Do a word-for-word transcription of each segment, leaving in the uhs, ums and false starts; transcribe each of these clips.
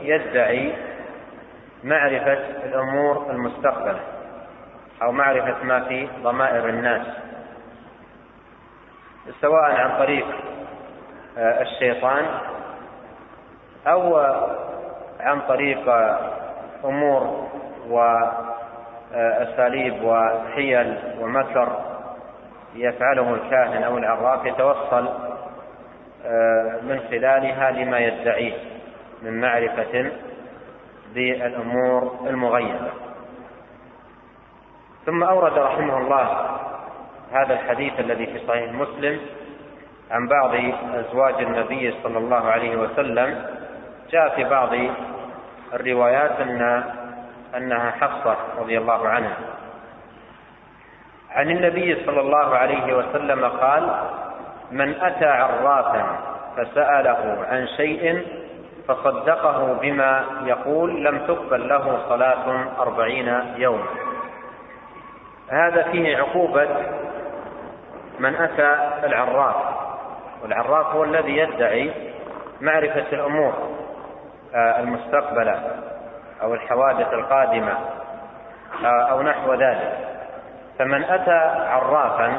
يدعي معرفة الأمور المستقبلة أو معرفة ما في ضمائر الناس، سواء عن طريق الشيطان أو عن طريق أمور وأساليب وحيل ومكر يفعله الكاهن أو العراف يتوصل من خلالها لما يدعيه من معرفة بالأمور المغيبة. ثم أورد رحمه الله هذا الحديث الذي في صحيح مسلم عن بعض أزواج النبي صلى الله عليه وسلم. جاء في بعض الروايات أن أنها حفصة رضي الله عنها عن النبي صلى الله عليه وسلم قال: من أتى عرافا فسأله عن شيء فصدقه بما يقول لم تقبل له صلاة أربعين يوما. هذا فيه عقوبة من أتى العراف، والعراف هو الذي يدعي معرفة الأمور المستقبلة أو الحوادث القادمة أو نحو ذلك. فمن أتى عرافا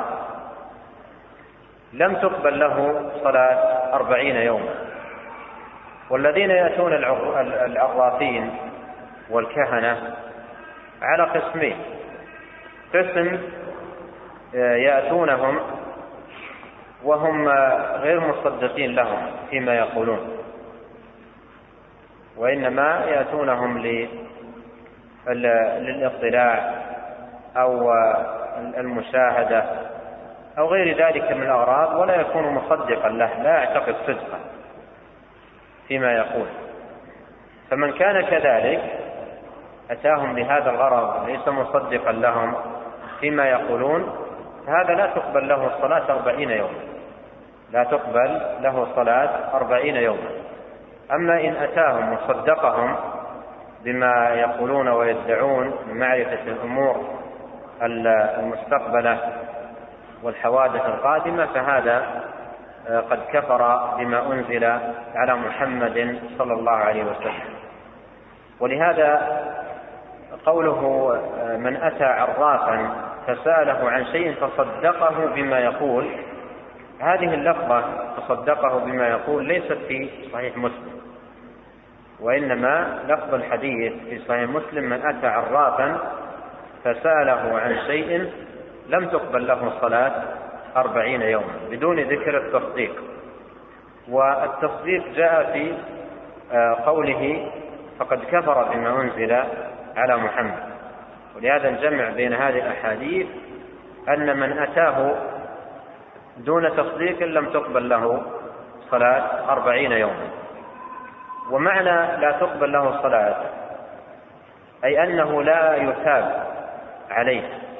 لم تقبل له صلاة أربعين يوما. والذين يأتون العرافين والكهنة على قسمين: قسم يأتونهم وهم غير مصدقين لهم فيما يقولون، وإنما يأتونهم للاطلاع أو المشاهدة أو غير ذلك من الأغراض، ولا يكون مصدقا له، لا يعتقد صدقا فيما يقول. فمن كان كذلك أتاهم بهذا الغرض ليس مصدقا لهم فيما يقولون، هذا لا تقبل له الصلاة أربعين يوما، لا تقبل له صلاة أربعين يوما. أما إن أتاهم وصدقهم بما يقولون ويدعون من معرفة الأمور المستقبلة والحوادث القادمة، فهذا قد كفر بما أنزل على محمد صلى الله عليه وسلم. ولهذا قوله من أتى عرافا فسأله عن شيء فصدقه بما يقول، هذه اللفظة فصدقه بما يقول ليست في صحيح مسلم، وإنما لفظ الحديث في صحيح مسلم: من أتى عرافا فسأله عن شيء لم تقبل له صلاة أربعين يوما، بدون ذكر التصديق. والتصديق جاء في قوله فقد كفر بما أنزل على محمد. ولهذا الجمع بين هذه الأحاديث أن من أتاه دون تصديق لم تقبل له صلاة أربعين يوما. ومعنى لا تقبل له صلاة أي أنه لا يثاب عليه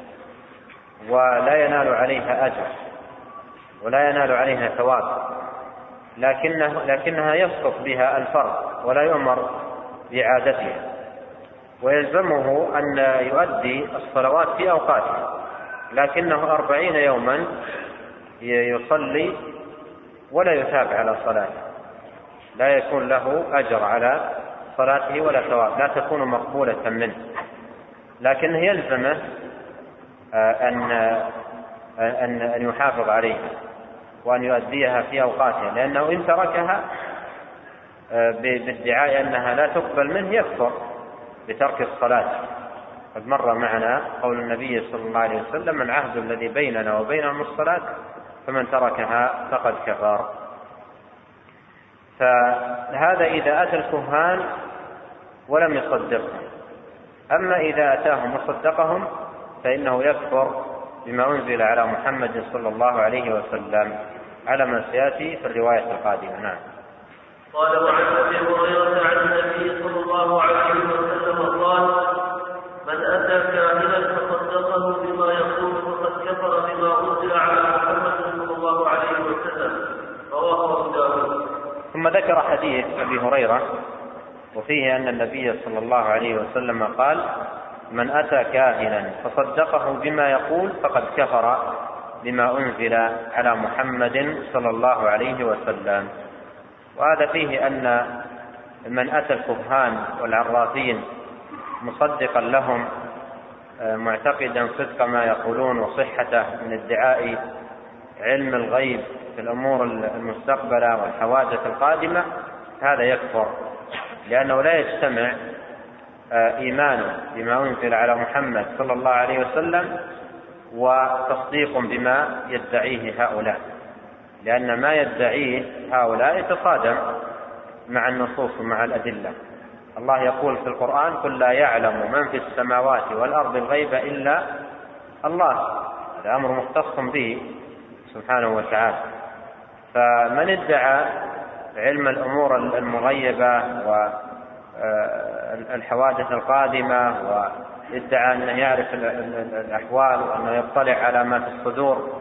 ولا ينال عليها أجر ولا ينال عليها ثواب، لكنه لكنها يسقط بها الفرض ولا يؤمر بإعادتها، ويلزمه أن يؤدي الصلوات في أوقاتها، لكنه أربعين يوما يصلي ولا يثاب على صلاته، لا يكون له أجر على صلاته ولا ثواب، لا تكون مقبولة منه، لكنه يلزمه أن أن أن يحافظ عليها وأن يؤديها في أوقاتها، لأنه إن تركها بادعاء أنها لا تقبل منه يكفر بترك الصلاة. قد مر معنا قول النبي صلى الله عليه وسلم: العهد الذي بيننا وبينهم الصلاة فمن تركها فقد كفر. فهذا إذا أتى الكهان ولم يصدقهم. أما إذا أتاهم وصدقهم فإنه يكفر بما أنزل على محمد صلى الله عليه وسلم على ما سيأتي في الرواية القادمة. نعم. قال: وعن أبي هريرة عن النبي صلى الله عليه وسلم قال: من أتى كاهنا فصدقه بما يقول فقد كفر بما أنزل على محمد صلى الله عليه وسلم. رواه أبو داود. ثم ذكر حديث أبي هريرة وفيه أن النبي صلى الله عليه وسلم قال: من أتى كاهنا فصدقه بما يقول فقد كفر بما أنزل على محمد صلى الله عليه وسلم. وهذا فيه أن من أتى الكهان والعرافين مصدقا لهم معتقدا صدق ما يقولون وصحته من ادعاء علم الغيب في الأمور المستقبلة والحوادث القادمة، هذا يكفر، لأنه لا يجتمع إيمان بما أنزل على محمد صلى الله عليه وسلم وتصديق بما يدعيه هؤلاء، لأن ما يدعيه هؤلاء يتصادم مع النصوص ومع الأدلة. الله يقول في القرآن: قل لا يعلم من في السماوات والأرض الغيب إلا الله. هذا أمر مختص به سبحانه وتعالى. فمن ادعى علم الأمور المغيبة والحوادث والقادمة وادعى أنه يعرف الأحوال وأنه يطلع على ما في الصدور،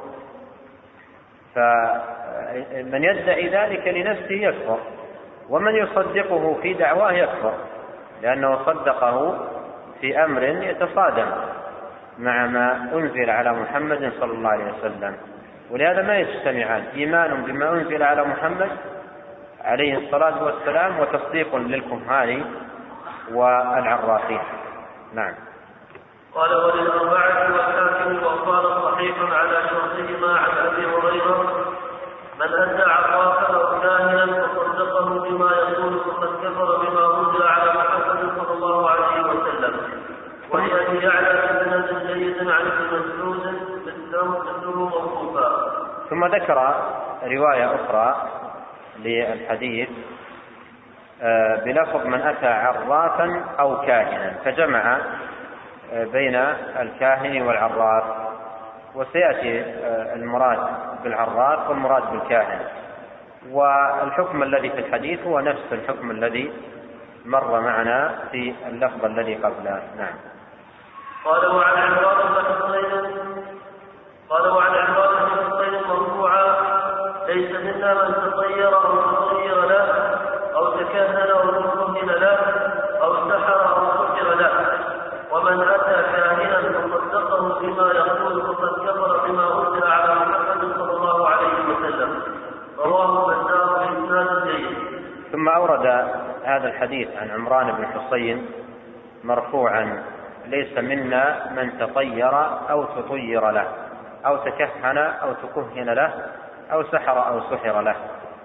فمن يدعي ذلك لنفسه يكفر، ومن يصدقه في دعواه يكفر، لأنه صدقه في أمر يتصادم مع ما أنزل على محمد صلى الله عليه وسلم. ولهذا ما يجتمعان: إيمان بما أنزل على محمد عليه الصلاة والسلام وتصديق للكهان والعرافين. نعم. قال: وللأربعة والحاكم وقال صحيحا على شرطهما عن أبي هريرة: من أتى عرافا أو كاهنا فصدقه بما يقول فقد كفر بما أنزل على محمد صلى الله عليه وسلم. ولأبي يعلى بسند جيد عن ابن مسعود مثله موقوفا. ثم ذكر رواية أخرى للحديث بلفظ: من أتى عرافا أو كاهنا، فجمع بين الكاهن والعراف، وسيأتي المراد بالعراف والمراد بالكاهن، والحكم الذي في الحديث هو نفس الحكم الذي مر معنا في اللفظ الذي قبله. نعم. قال: وعن عمران بن حصين قال وعن عمران بن حصين مرفوعا: ليس منا من تطير أو تطير له أو تكهن أو تكهن له أو سحر أو سحر له، ومن أتى كاهنا فصدقه بما يقول فقد كفر بما أنزل على محمد صلى الله عليه وسلم. رواه البزار بإسناد جيد. ثم أورد هذا الحديث عن عمران بن حصين مرفوعا: ليس منا من تطير أو تطير له أو تكهن أو تكهن له أو سحر أو سحر له.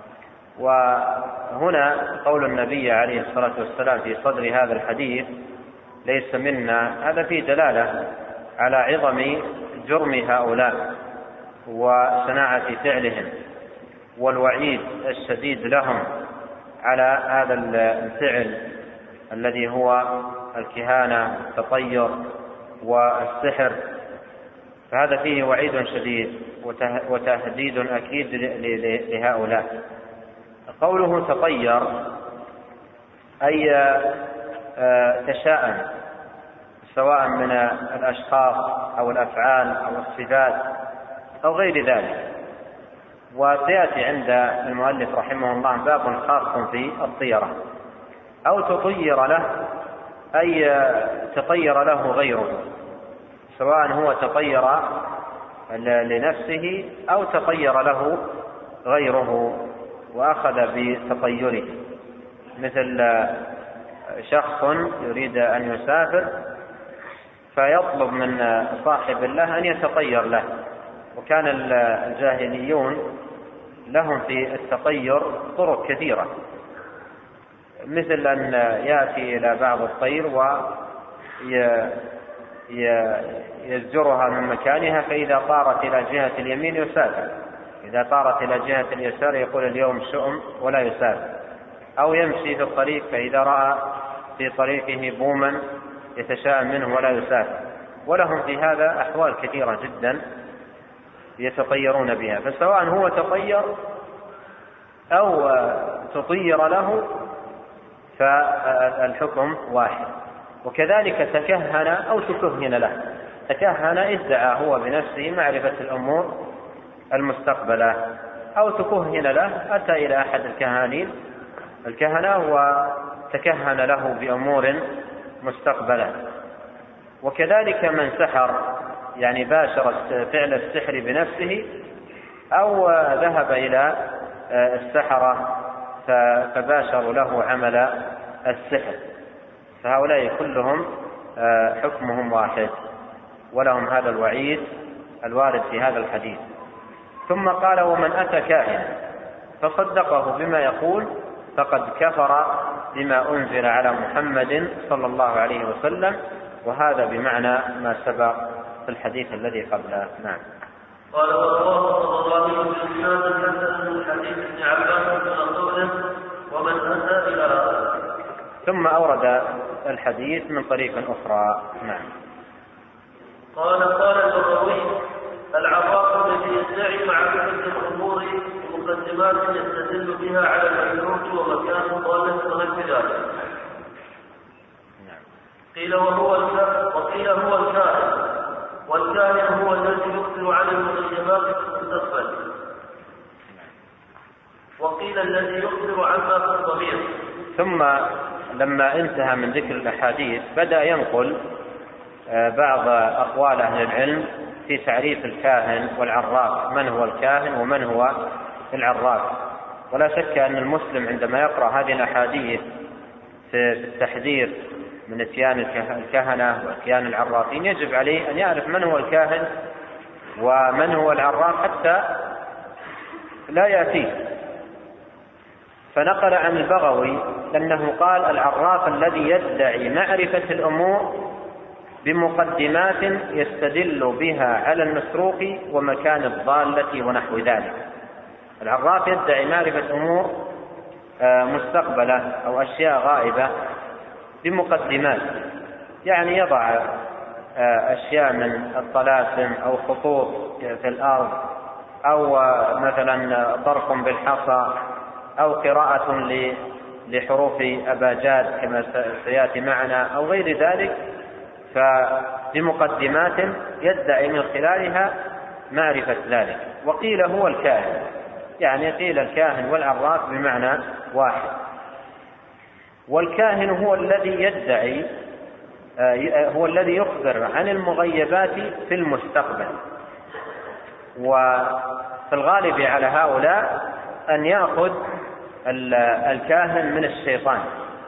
وهنا قول النبي عليه الصلاة والسلام في صدر هذا الحديث ليس منا، هذا فيه دلالة على عظم جرم هؤلاء وصناعة فعلهم والوعيد الشديد لهم على هذا الفعل الذي هو الكهانة والتطير والسحر، فهذا فيه وعيد شديد وتهديد أكيد لهؤلاء. قوله تطير أي تشاءم، سواء من الأشخاص أو الأفعال أو الصفات أو غير ذلك. وسيأتي عند المؤلف رحمه الله باب خاص في الطيرة. أو تطير له أي تطير له غيره، سواء هو تطير لنفسه أو تطير له غيره وأخذ بتطيره، مثل شخص يريد أن يسافر فيطلب من صاحب له أن يتطير له. وكان الجاهليون لهم في التطير طرق كثيرة، مثل أن يأتي إلى بعض الطير ويزجرها من مكانها، فإذا طارت إلى جهة اليمين يسافر، إذا طارت إلى جهة اليسار يقول اليوم شؤم ولا يسافر. أو يمشي في الطريق فإذا رأى في طريقه بوما يتشاءم منه ولا يسافر. ولهم في هذا أحوال كثيرة جدا يتطيرون بها، فسواء هو تطير أو تطير له فالحكم واحد. وكذلك تكهن أو تكهن له، تكهن ادعى هو بنفسه معرفة الأمور المستقبلة، أو تكهن له أتى إلى أحد الكهانين الكهنة وتكهن له بأمور مستقبلة. وكذلك من سحر، يعني باشر فعل السحر بنفسه أو ذهب إلى السحرة فباشروا له عمل السحر، فهؤلاء كلهم حكمهم واحد ولهم هذا الوعيد الوارد في هذا الحديث. ثم قال: ومن أتى كاهنا فصدقه بما يقول فقد كفر بما أنزل على محمد صلى الله عليه وسلم. وهذا بمعنى ما سبق في الحديث الذي قبله. نعم. قال: والله الطبراني بالإسناد الحسن من حديث ابن عباس من قوله: ومن أتى إلى آخره. ثم أورد الحديث من طريق أخرى. نعم. قال: قال البغوي: العراف الذي يدعي معرفة الأمور بمقدمات يستدل بها على المشروط ومكان ضالة ونحو ذلك. قيل وهو الكاهن، وقيل هو الكاهن، والكاهن هو الذي يخبر عن المغيبات في المستقبل، وقيل الذي يخبر عما في الضمير. ثم لما انتهى من ذكر الأحاديث بدأ ينقل بعض أقوال أهل العلم في تعريف الكاهن والعراف، من هو الكاهن ومن هو العراف. ولا شك أن المسلم عندما يقرأ هذه الأحاديث في التحذير من اتيان الكهنة واتيان العرافين يجب عليه أن يعرف من هو الكاهن ومن هو العراف حتى لا يأتيه. فنقل عن البغوي أنه قال: العراف الذي يدعي معرفة الأمور بمقدمات يستدل بها على المسروق ومكان الضالة ونحو ذلك. العراف يدعي معرفة أمور مستقبلة أو أشياء غائبة بمقدمات، يعني يضع أشياء من الطلاسم أو خطوط في الأرض، أو مثلا ضرب بالحصى، أو قراءة لحروف أباجاد كما سيأتي معنا، أو غير ذلك، فبمقدمات يدعي من خلالها معرفة ذلك. وقيل هو الكاهن، يعني قيل الكاهن والعراف بمعنى واحد. والكاهن هو الذي يدعي، هو الذي يخبر عن المغيبات في المستقبل. وفي الغالب على هؤلاء أن يأخذ الكاهن من الشيطان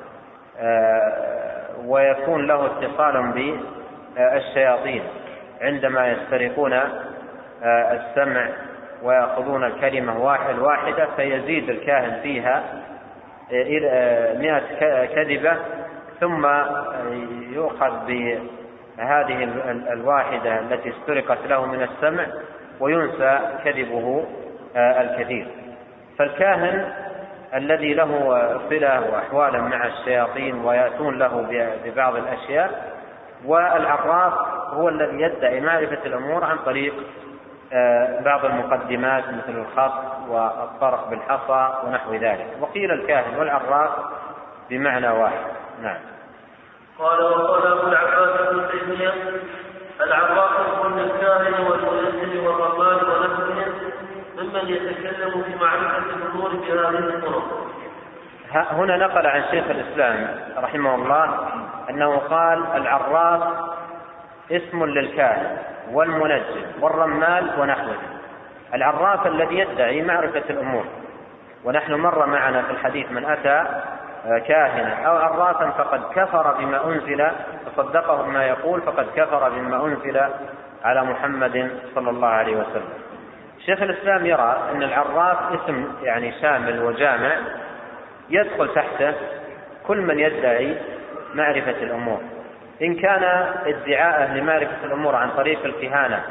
ويكون له اتصال بالشياطين عندما يسترقون السمع ويأخذون الكلمة واحد واحدة، فيزيد الكاهن فيها مئة كذبة، ثم يؤخذ بهذه الواحدة التي استرقت له من السمع وينسى كذبه الكثير. فالكاهن الذي له صلة وأحوالا مع الشياطين ويأتون له ببعض الأشياء، والعراف هو الذي يدعي معرفة الأمور عن طريق بعض المقدمات مثل الخط والطرق بالحصى ونحو ذلك. وقيل الكاهن والعراف بمعنى واحد. نعم. قال: وقال أبو العباس ابن تيمية: العراف كل الكاهن والميسر والرمال ونحوهم ممن يتكلم في معرفة الأمور بهذه الطرق. هنا نقل عن شيخ الإسلام رحمه الله أنه قال: العراف اسم للكاهن والمنجم والرمال ونحوه. العراف الذي يدعي معرفة الأمور، ونحن مر معنا في الحديث: من أتى كاهنا أو عرافا فقد كفر بما أنزل فصدقه بما يقول فقد كفر بما أنزل على محمد صلى الله عليه وسلم. شيخ الإسلام يرى أن العراف اسم يعني شامل وجامع يدخل تحته كل من يدعي معرفة الأمور، إن كان ادعاءه لمعرفة الأمور عن طريق الكهانة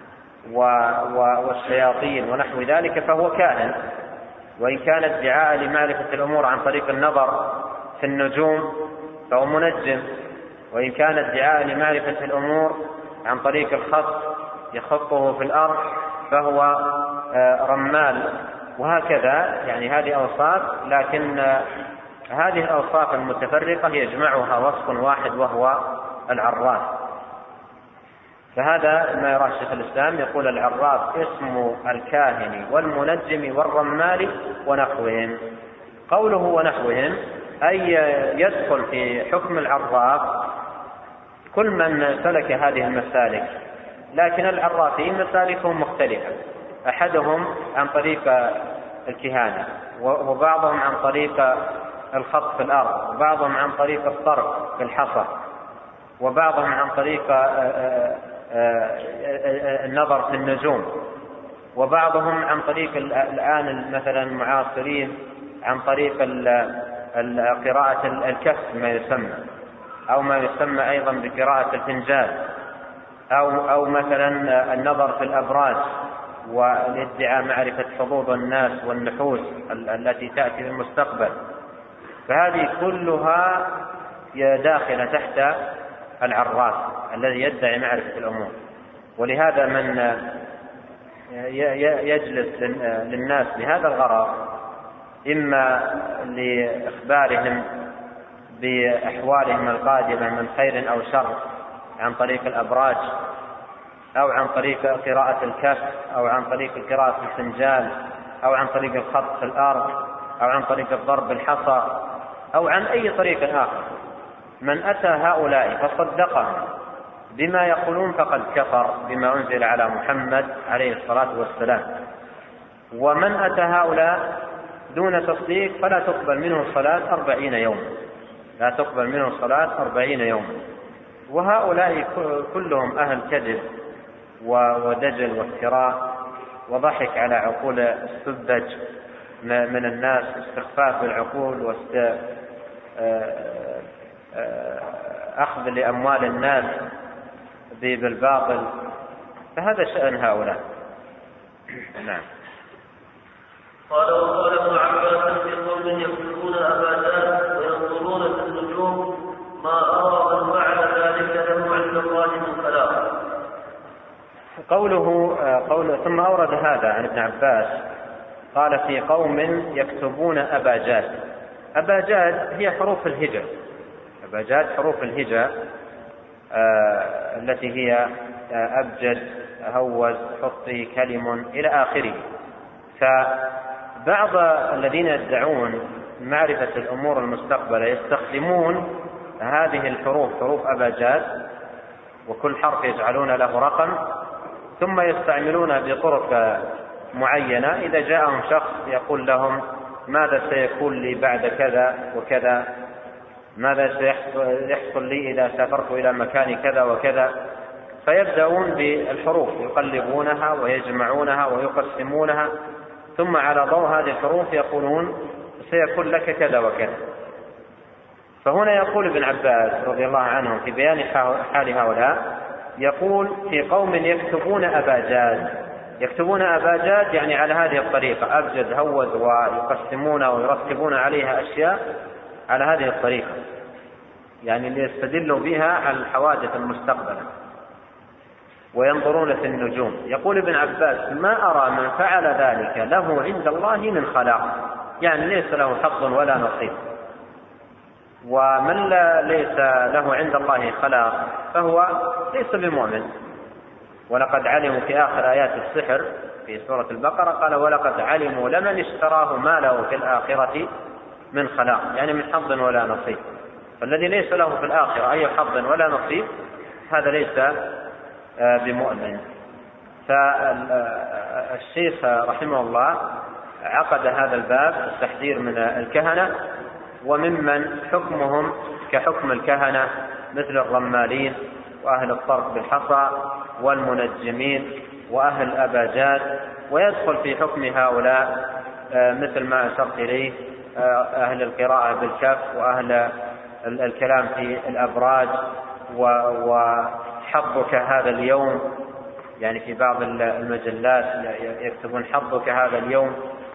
والشياطين ونحو ذلك فهو كاهن، وإن كان ادعاء لمعرفة الأمور عن طريق النظر في النجوم فهو منجم، وإن كان ادعاء لمعرفة الأمور عن طريق الخط يخطه في الأرض فهو رمال، وهكذا. يعني هذه أوصاف، لكن هذه الأوصاف المتفرقة يجمعها وصف واحد وهو العراف. فهذا ما يراه شيخ الإسلام، يقول: العراف اسم الكاهن والمنجم والرمال ونحوهم. قوله ونحوهم أي يدخل في حكم العراف كل من سلك هذه المسالك، لكن العرافين مسالكهم مختلفة. أحدهم عن طريق الكهانة، وبعضهم عن طريق الخط في الأرض، وبعضهم عن طريق الطرق في الحصى، وبعضهم عن طريق النظر في النجوم، وبعضهم عن طريق الآن مثلا المعاصرين عن طريق قراءة الكف ما يسمى، أو ما يسمى أيضا بقراءة الفنجان، أو أو مثلا النظر في الأبراج والادعاء معرفة حظوظ الناس والنحوس التي تأتي في المستقبل. فهذه كلها داخلة تحت العراف الذي يدعي معرفة الأمور. ولهذا من يجلس للناس بهذا الغرض، إما لإخبارهم بأحوالهم القادمة من خير أو شر عن طريق الأبراج، أو عن طريق قراءة الكف، أو عن طريق قراءة الفنجان، أو عن طريق الخط في الأرض، أو عن طريق الضرب بالحصى، أو عن أي طريق آخر، من أتى هؤلاء فصدقهم بما يقولون فقد كفر بما أنزل على محمد عليه الصلاة والسلام. ومن أتى هؤلاء دون تصديق فلا تقبل منه الصلاة أربعين يوما، لا تقبل منه الصلاة أربعين يوما. وهؤلاء كلهم أهل كذب ودجل وافتراء وضحك على عقول السذج من الناس، استخفاف بالعقول وأخذ لأموال الناس بالباطل، فهذا شأن هؤلاء. نعم. قال وقال ابن عباس في قوم يكتبون أباجات وينظرون في النجوم ما أرى من فعل ذلك له عند الله من خلاق. قوله قول ثم أورد هذا عن ابن عباس، قال في قوم يكتبون أباجات. أباجات هي حروف الهجاء، أباجات حروف الهجاء آه التي هي آه أبجد، هوز، حطي، كلم إلى آخره. فبعض الذين يدعون معرفة الأمور المستقبلة يستخدمون هذه الحروف، حروف أباجات، وكل حرف يجعلون له رقم، ثم يستعملون بطرق معينة. إذا جاءهم شخص يقول لهم ماذا سيكون لي بعد كذا وكذا، ماذا سيحصل لي إذا سافرت إلى مكان كذا وكذا، فيبدأون بالحروف يقلبونها ويجمعونها ويقسمونها، ثم على ضوء هذه الحروف يقولون سيكون لك كذا وكذا. فهنا يقول ابن عباس رضي الله عنه في بيان حال هؤلاء، يقول في قوم يكتبون أباجاد. يكتبون أباجاد يعني على هذه الطريقة، أبجد، هوز، ويقسمون ويرتبون عليها أشياء على هذه الطريقة، يعني ليستدلوا بها على الحوادث المستقبلة. وينظرون في النجوم. يقول ابن عباس ما أرى من فعل ذلك له عند الله من خلاق، يعني ليس له حظ ولا نصيب. ومن لا ليس له عند الله خلاق فهو ليس بمؤمن. ولقد علموا في آخر آيات السحر في سورة البقرة قال ولقد علموا لمن اشتراه ما له في الآخرة من خلاق، يعني من حظ ولا نصيب. فالذي ليس له في الآخرة أي حظ ولا نصيب هذا ليس بمؤمن. فالشيخ رحمه الله عقد هذا الباب التحذير من الكهنة وممن حكمهم كحكم الكهنة مثل الرمالين وأهل الطرق بالحصى والمنجمين وأهل الأباجات، ويدخل في حكم هؤلاء مثل ما أشرت إليه أهل القراءة بالكف وأهل الكلام في الأبراج وحظك هذا اليوم، يعني في بعض المجلات يكتبون حظك هذا اليوم،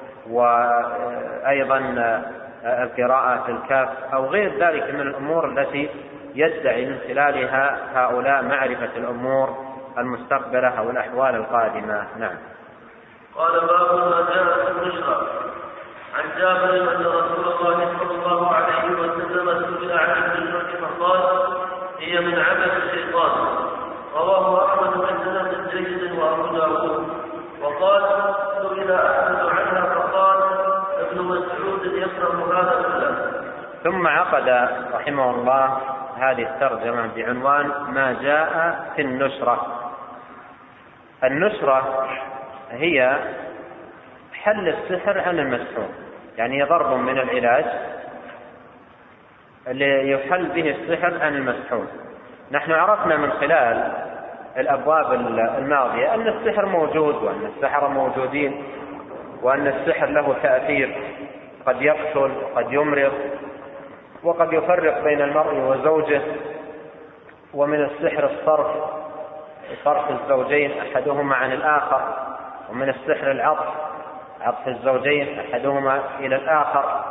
وأيضا القراءة في الكاف أو غير ذلك من الأمور التي يدعي من خلالها هؤلاء معرفة الأمور المستقبلة أو الأحوال القادمة. نعم. قال باب ما جاء في البشرى. عن جابر أن رسول الله صلى الله عليه وسلم سئل عن البشرى فقال هي من عمل الشيطان. رواه أحمد بن جيد وأبو داود. وقال سئل أحمد عنها فقال ابن مسعود يكره هذا الكلام. ثم عقد رحمه الله هذه الترجمة بعنوان ما جاء في النشرة. النشرة هي حل السحر عن المسحور، يعني ضرب من العلاج اللي يحل به السحر عن المسحور. نحن عرفنا من خلال الأبواب الماضية أن السحر موجود، وأن السحرة موجودين، وأن السحر له تأثير، قد يقتل وقد يمرض وقد يفرق بين المرء وزوجه. ومن السحر الصرف، صرف الزوجين أحدهما عن الآخر، ومن السحر العطف، عطف الزوجين أحدهما إلى الآخر.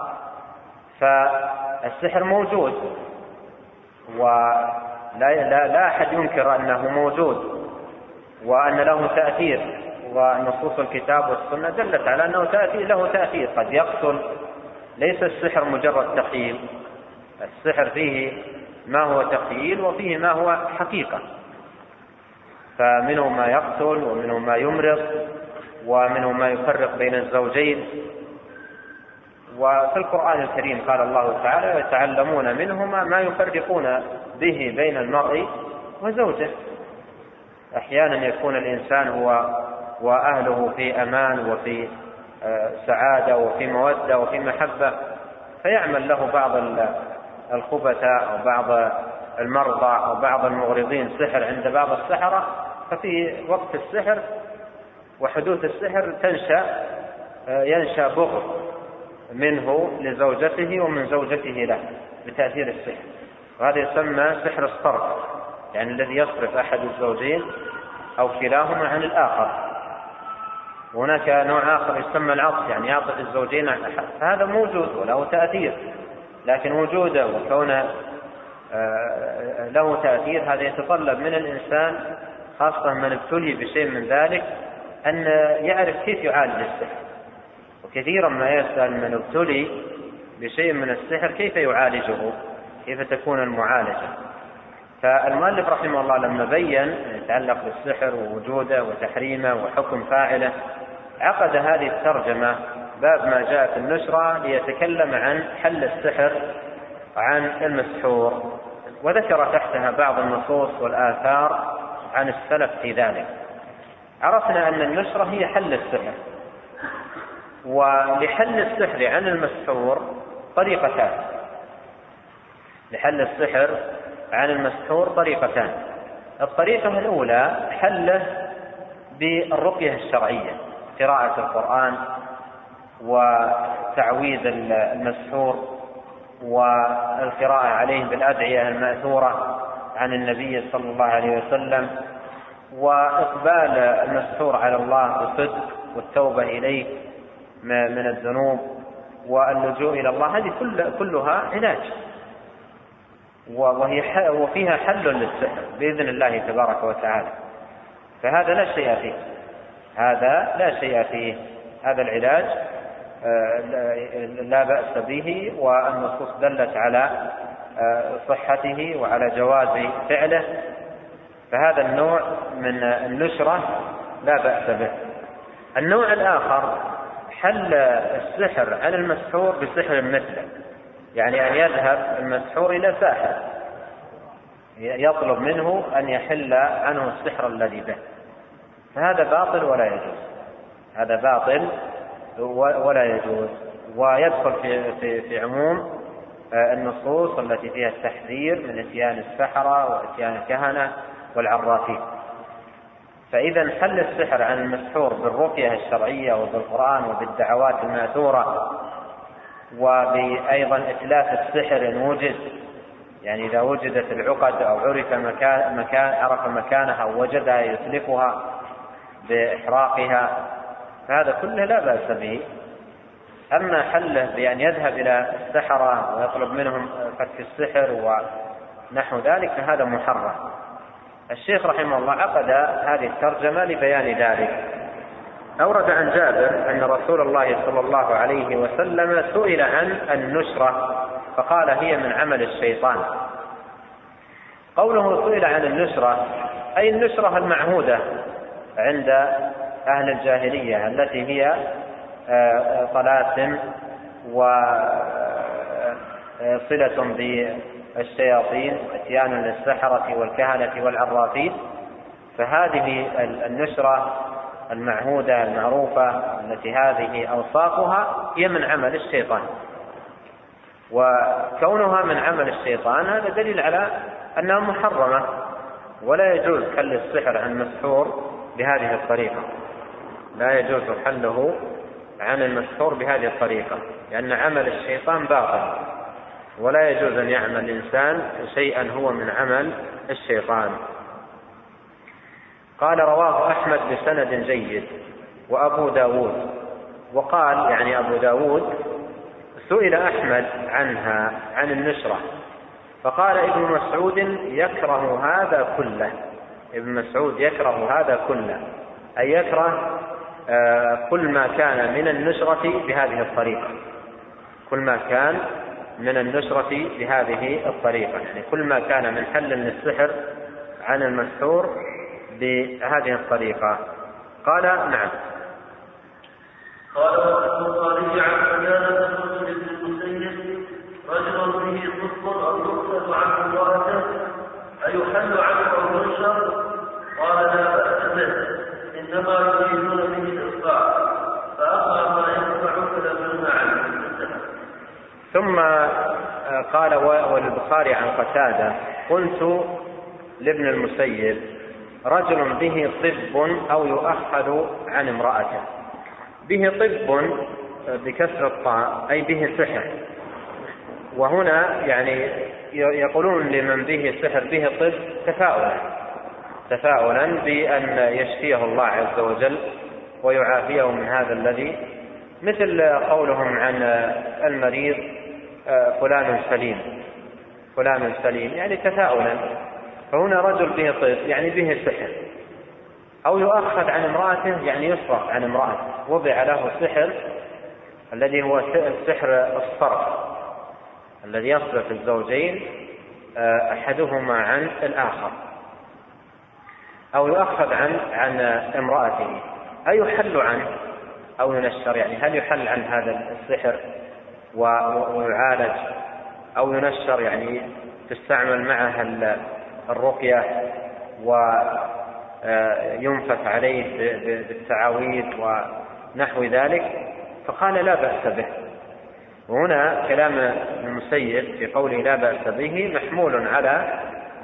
فالسحر موجود، ولا لا, لا أحد ينكر أنه موجود وأن له تأثير، ونصوص الكتاب والسنة دلت على أنه تأثير له تأثير، قد يقتل. ليس السحر مجرد تخيل، السحر فيه ما هو تخيل وفيه ما هو حقيقة، فمنه ما يقتل ومنه ما يمرض ومنه ما يفرق بين الزوجين. وفي القرآن الكريم قال الله تعالى: يتعلمون منهما ما يفرقون به بين المرء وزوجه. أحيانا يكون الإنسان هو وأهله في أمان وفي سعادة وفي مودة وفي محبة، فيعمل له بعض الخبثاء أو بعض المرضى أو بعض المغرضين سحر عند بعض السحرة، ففي وقت السحر وحدوث السحر تنشأ ينشأ بغض منه لزوجته ومن زوجته له بتأثير السحر، وهذا يسمى سحر الصرف، يعني الذي يصرف أحد الزوجين أو كلاهما عن الآخر. وهناك نوع آخر يسمى العطف، يعني يعطف الزوجين عن أحد، فهذا موجود وله تأثير، لكن وجوده وكونه له تأثير هذا يتطلب من الإنسان، خاصة من ابتلي بشيء من ذلك، أن يعرف كيف يعالج السحر. وكثيرا ما يسأل من ابتلي بشيء من السحر كيف يعالجه، كيف تكون المعالجة. فالمؤلف رحمه الله لما بين يتعلق بالسحر ووجوده وتحريمه وحكم فاعله، عقد هذه الترجمة باب ما جاء في النشرة ليتكلم عن حل السحر عن المسحور، وذكر تحتها بعض النصوص والآثار عن السلف في ذلك. عرفنا أن النشرة هي حل السحر، ولحل السحر عن المسحور طريقتان. لحل السحر عن المسحور طريقتان. الطريقة الأولى حله بالرقية الشرعية، قراءة القرآن وتعويذ المسحور والقراءة عليه بالأدعية المأثورة عن النبي صلى الله عليه وسلم، وإقبال المسحور على الله بصدق والتوبة إليه من الذنوب واللجوء إلى الله. هذه كلها علاج، وهي وفيها حل للسحر بإذن الله تبارك وتعالى. فهذا لا شيء فيه، هذا لا شيء فيه، هذا العلاج لا بأس به، والنصوص دلت على صحته وعلى جواز فعله. فهذا النوع من النشرة لا بأس به. النوع الآخر حل السحر عن المسحور بسحر مثله، يعني أن يذهب المسحور إلى ساحر يطلب منه أن يحل عنه السحر الذي به، فهذا باطل ولا يجوز، هذا باطل ولا يجوز، ويدخل في, في, في عموم النصوص التي فيها التحذير من اتيان السحرة واتيان الكهنة والعرافين. فإذا حل السحر عن المسحور بالرقية الشرعية وبالقرآن وبالدعوات المأثورة، وبأيضا إتلاف السحر إن وجد، يعني إذا وجدت العقد أو عرف مكان, مكان عرف مكانها ووجدها يتلفها بإحراقها، فهذا كله لا بأس به. أما حله بأن يذهب إلى السحرة ويطلب منهم فك السحر ونحو ذلك فهذا محرم. الشيخ رحمه الله عقد هذه الترجمة لبيان ذلك. أورد عن جابر أن رسول الله صلى الله عليه وسلم سئل عن النشرة فقال هي من عمل الشيطان. قوله سئل عن النشرة أي النشرة المعهودة عند أهل الجاهلية التي هي طلاسم وصلة بالشياطين واتيان للسحرة والكهنة والعرافين. فهذه النشرة المعهودة المعروفة التي هذه أوصافها هي من عمل الشيطان، وكونها من عمل الشيطان هذا دليل على أنها محرمة، ولا يجوز حل السحر عن المسحور بهذه الطريقة، لا يجوز حله عن المسحور بهذه الطريقة، لأن عمل الشيطان باطل، ولا يجوز أن يعمل الإنسان شيئا هو من عمل الشيطان. قال رواه أحمد بسند جيد وأبو داود. وقال يعني أبو داود سئل أحمد عنها عن النشرة فقال ابن مسعود يكره هذا كله، ابن مسعود يكره هذا كله، أي يكره آه كل ما كان من النشرة بهذه الطريقة، كل ما كان من النشرة بهذه الطريقة، يعني كل ما كان من حل للسحر عن المسحور بهذه الطريقة. قال نعم. قال البخاري عن قتادة بن المسيب رجل به صدق أو يقتل عنه امرأته أيحل عنه أو ينشر؟ قال لا بأس به، إنما يريدون به الإصلاح، فأخذ ما ينفع فلم ينهى عنه. ثم قال والبخاري عن قتادة قلت لابن المسيب رجل به طب أو يؤخذ عن امرأته. به طب بكسر الطاء أي به سحر، وهنا يعني يقولون لمن به سحر به طب تفاؤلا تفاؤلا بأن يشفيه الله عز وجل ويعافيه من هذا الذي، مثل قولهم عن المريض فلان سليم فلان سليم يعني تفاؤلا. فهنا رجل به طب يعني به سحر، أو يؤخذ عن امرأته يعني يصرف عن امرأته، وضع له سحر الذي هو سحر الصرف الذي يصرف الزوجين أحدهما عن الآخر، أو يؤخذ عن عن امرأته. أي يحل عنه أو ينشر، يعني هل يحل عن هذا السحر ويعالج، أو ينشر يعني تستعمل معها الرقية وينفث عليه بالتعاويذ ونحو ذلك. فقال لا بأس به. وهنا كلام المسيب في قوله لا بأس به محمول على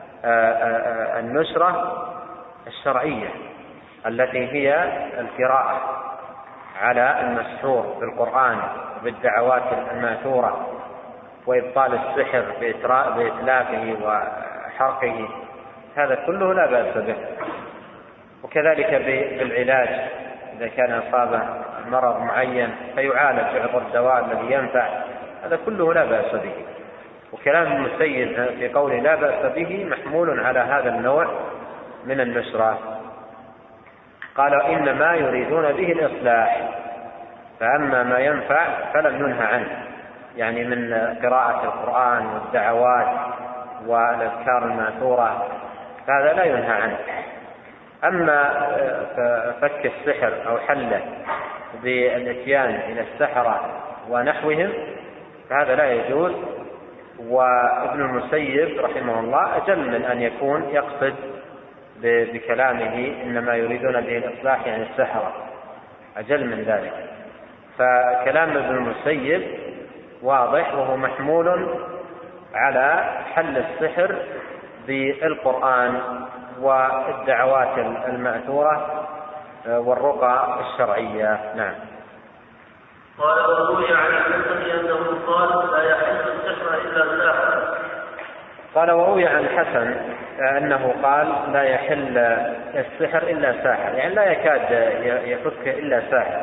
النشرة الشرعية التي هي القراءة على المسحور بالقرآن وبالدعوات الماثورة وإبطال السحر بإتلافه وحرقه، هذا كله لا بأس به. وكذلك بالعلاج إذا كان أصابه مرض معين فيعالج بعض الدواء الذي ينفع، هذا كله لا بأس به. وكلام المسيد في قوله لا بأس به محمول على هذا النوع من النشرة. قال إنما يريدون به الإصلاح، فأما ما ينفع فلم ينهى عنه، يعني من قراءة القرآن والدعوات والأذكار الماثورة فهذا لا ينهى عنه. أما فك السحر أو حله بالإتيان إلى السحرة ونحوهم فهذا لا يجوز. وابن المسيب رحمه الله أجل من أن يكون يقصد بكلامه إنما يريدون به الإصلاح يعني السحرة، أجل من ذلك. فكلام ابن المسيب واضح وهو محمول على حل السحر بالقرآن والدعوات المأثورة والرقى الشرعية. نعم. قال وروي عن الحسن أنه قال لا يحل السحر إلا ساحر. قال وروي عن الحسن أنه قال لا يحل السحر إلا ساحر، يعني لا يكاد يفك إلا ساحر.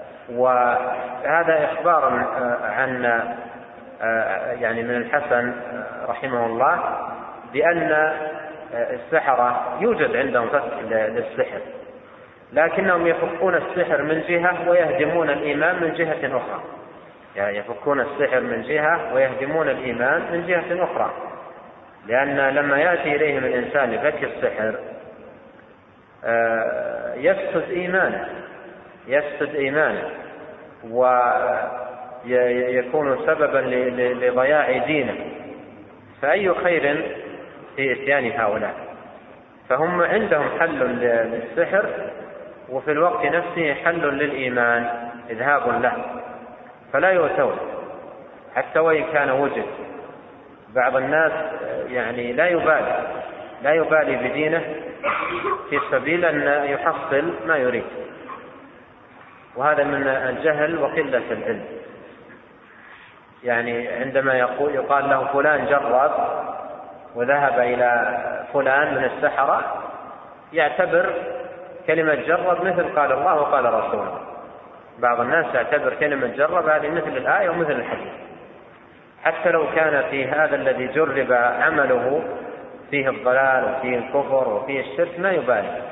وهذا إخبار عن يعني من الحسن رحمه الله بأن السحرة يوجد عندهم فك للسحر، لكنهم يفكون السحر من جهة ويهدمون الإيمان من جهة أخرى، يعني يفكون السحر من جهة ويهدمون الإيمان من جهة أخرى. لأن لما يأتي إليهم الإنسان لفك السحر يفسد إيمانه يفسد إيمانه ويكون سببا لضياع دينه، فأي خير في إتيان هؤلاء؟ فهم عندهم حل للسحر وفي الوقت نفسه حل للإيمان إذهاب له، فلا يؤتون حتى وإن كان وجد. بعض الناس يعني لا يبالي لا يبالي بدينه في سبيل أن يحصل ما يريد، وهذا من الجهل وقلة العلم. يعني عندما يقول يقال له فلان جرب وذهب إلى فلان من السحرة، يعتبر كلمة جرب مثل قال الله وقال رسوله. بعض الناس يعتبر كلمة جرب هذه مثل الآية ومثل الحديث، حتى لو كان في هذا الذي جرب عمله فيه الضلال وفيه الكفر وفيه الشرك ما يبالي.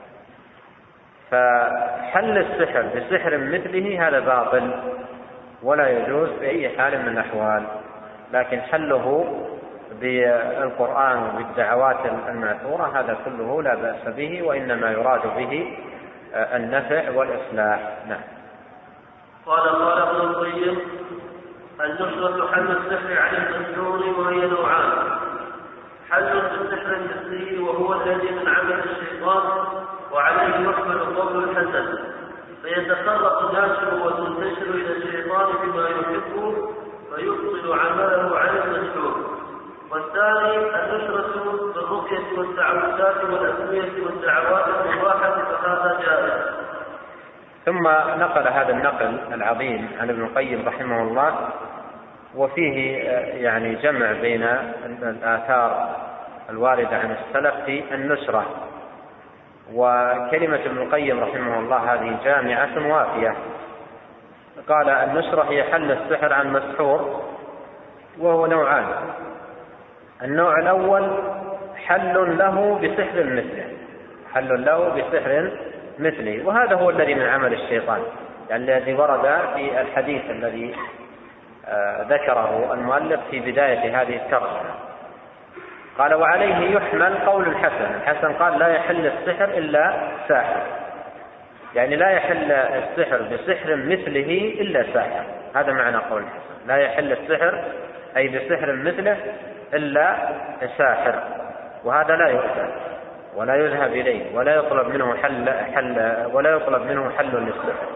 فحل السحر بسحر مثله هذا باطل ولا يجوز بأي حال من الأحوال، لكن حله بالقرآن وبالدعوات المأثورة هذا كله لا بأس به، وإنما يراد به النفع والإصلاح. نعم. قال قال ابن القيم: النصرة حل السحر عن المسحور وهي نوعان: حل بالسحر المثلي وهو الذي من عمل الشيطان وعليه يحمل قول الحسن، فيتفرق ناشر وتنتشر إلى الشيطان بما يحبه فيبطل عمله عن المسحور. والثاني النشرة بالرقية والتعوذات والأسمية والدعوات المباحة، فهذا جائز. ثم نقل هذا النقل العظيم عن ابن القيم رحمه الله، وفيه يعني جمع بين الآثار الواردة عن السلف في النشرة. وكلمة ابن القيم رحمه الله هذه جامعة وافية. قال: النشرة هي حل السحر عن مسحور، وهو نوعان: النوع الأول حل له بسحر مثله حل له بسحر مثله وهذا هو الذي من عمل الشيطان، يعني الذي ورد في الحديث الذي ذكره المؤلف في بداية هذه الترجمة. قال: وعليه يحمل قول الحسن. الحسن قال: لا يحل السحر إلا ساحر، يعني لا يحل السحر بسحر مثله إلا ساحر. هذا معنى قول الحسن: لا يحل السحر أي بسحر مثله إلا ساحر، وهذا لا يؤتى ولا يذهب إليه ولا يطلب منه حل, حل ولا يطلب منه حل للسحر.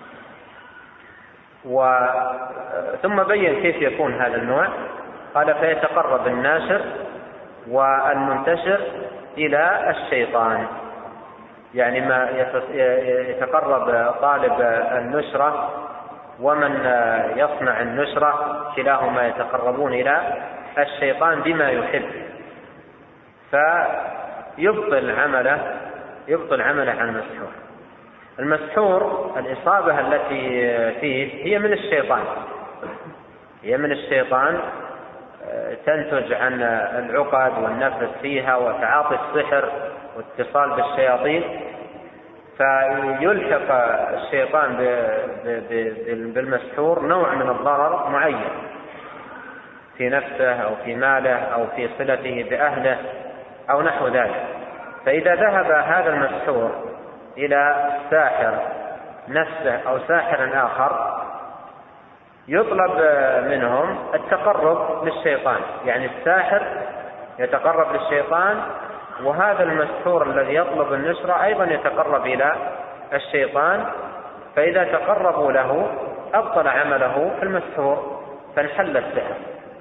و... ثم بين كيف يكون هذا النوع. قال: فيتقرب الناشر والمنتشر إلى الشيطان، يعني ما يتقرب طالب النشرة ومن يصنع النشرة كلاهما يتقربون إلى الشيطان بما يحب، فيبطل عمله يبطل عمله عن المسحور. المسحور الإصابة التي فيه هي من الشيطان هي من الشيطان تنتج عن العقد والنفس فيها وتعاطي السحر واتصال بالشياطين، فيلحق الشيطان بالمسحور نوع من الضرر معين في نفسه أو في ماله أو في صلته بأهله أو نحو ذلك. فإذا ذهب هذا المسحور إلى ساحر نفسه أو ساحر آخر يطلب منهم التقرب للشيطان، يعني الساحر يتقرب للشيطان وهذا المسحور الذي يطلب النشرة أيضا يتقرب إلى الشيطان، فإذا تقربوا له أبطل عمله في المسحور فانحل السحر.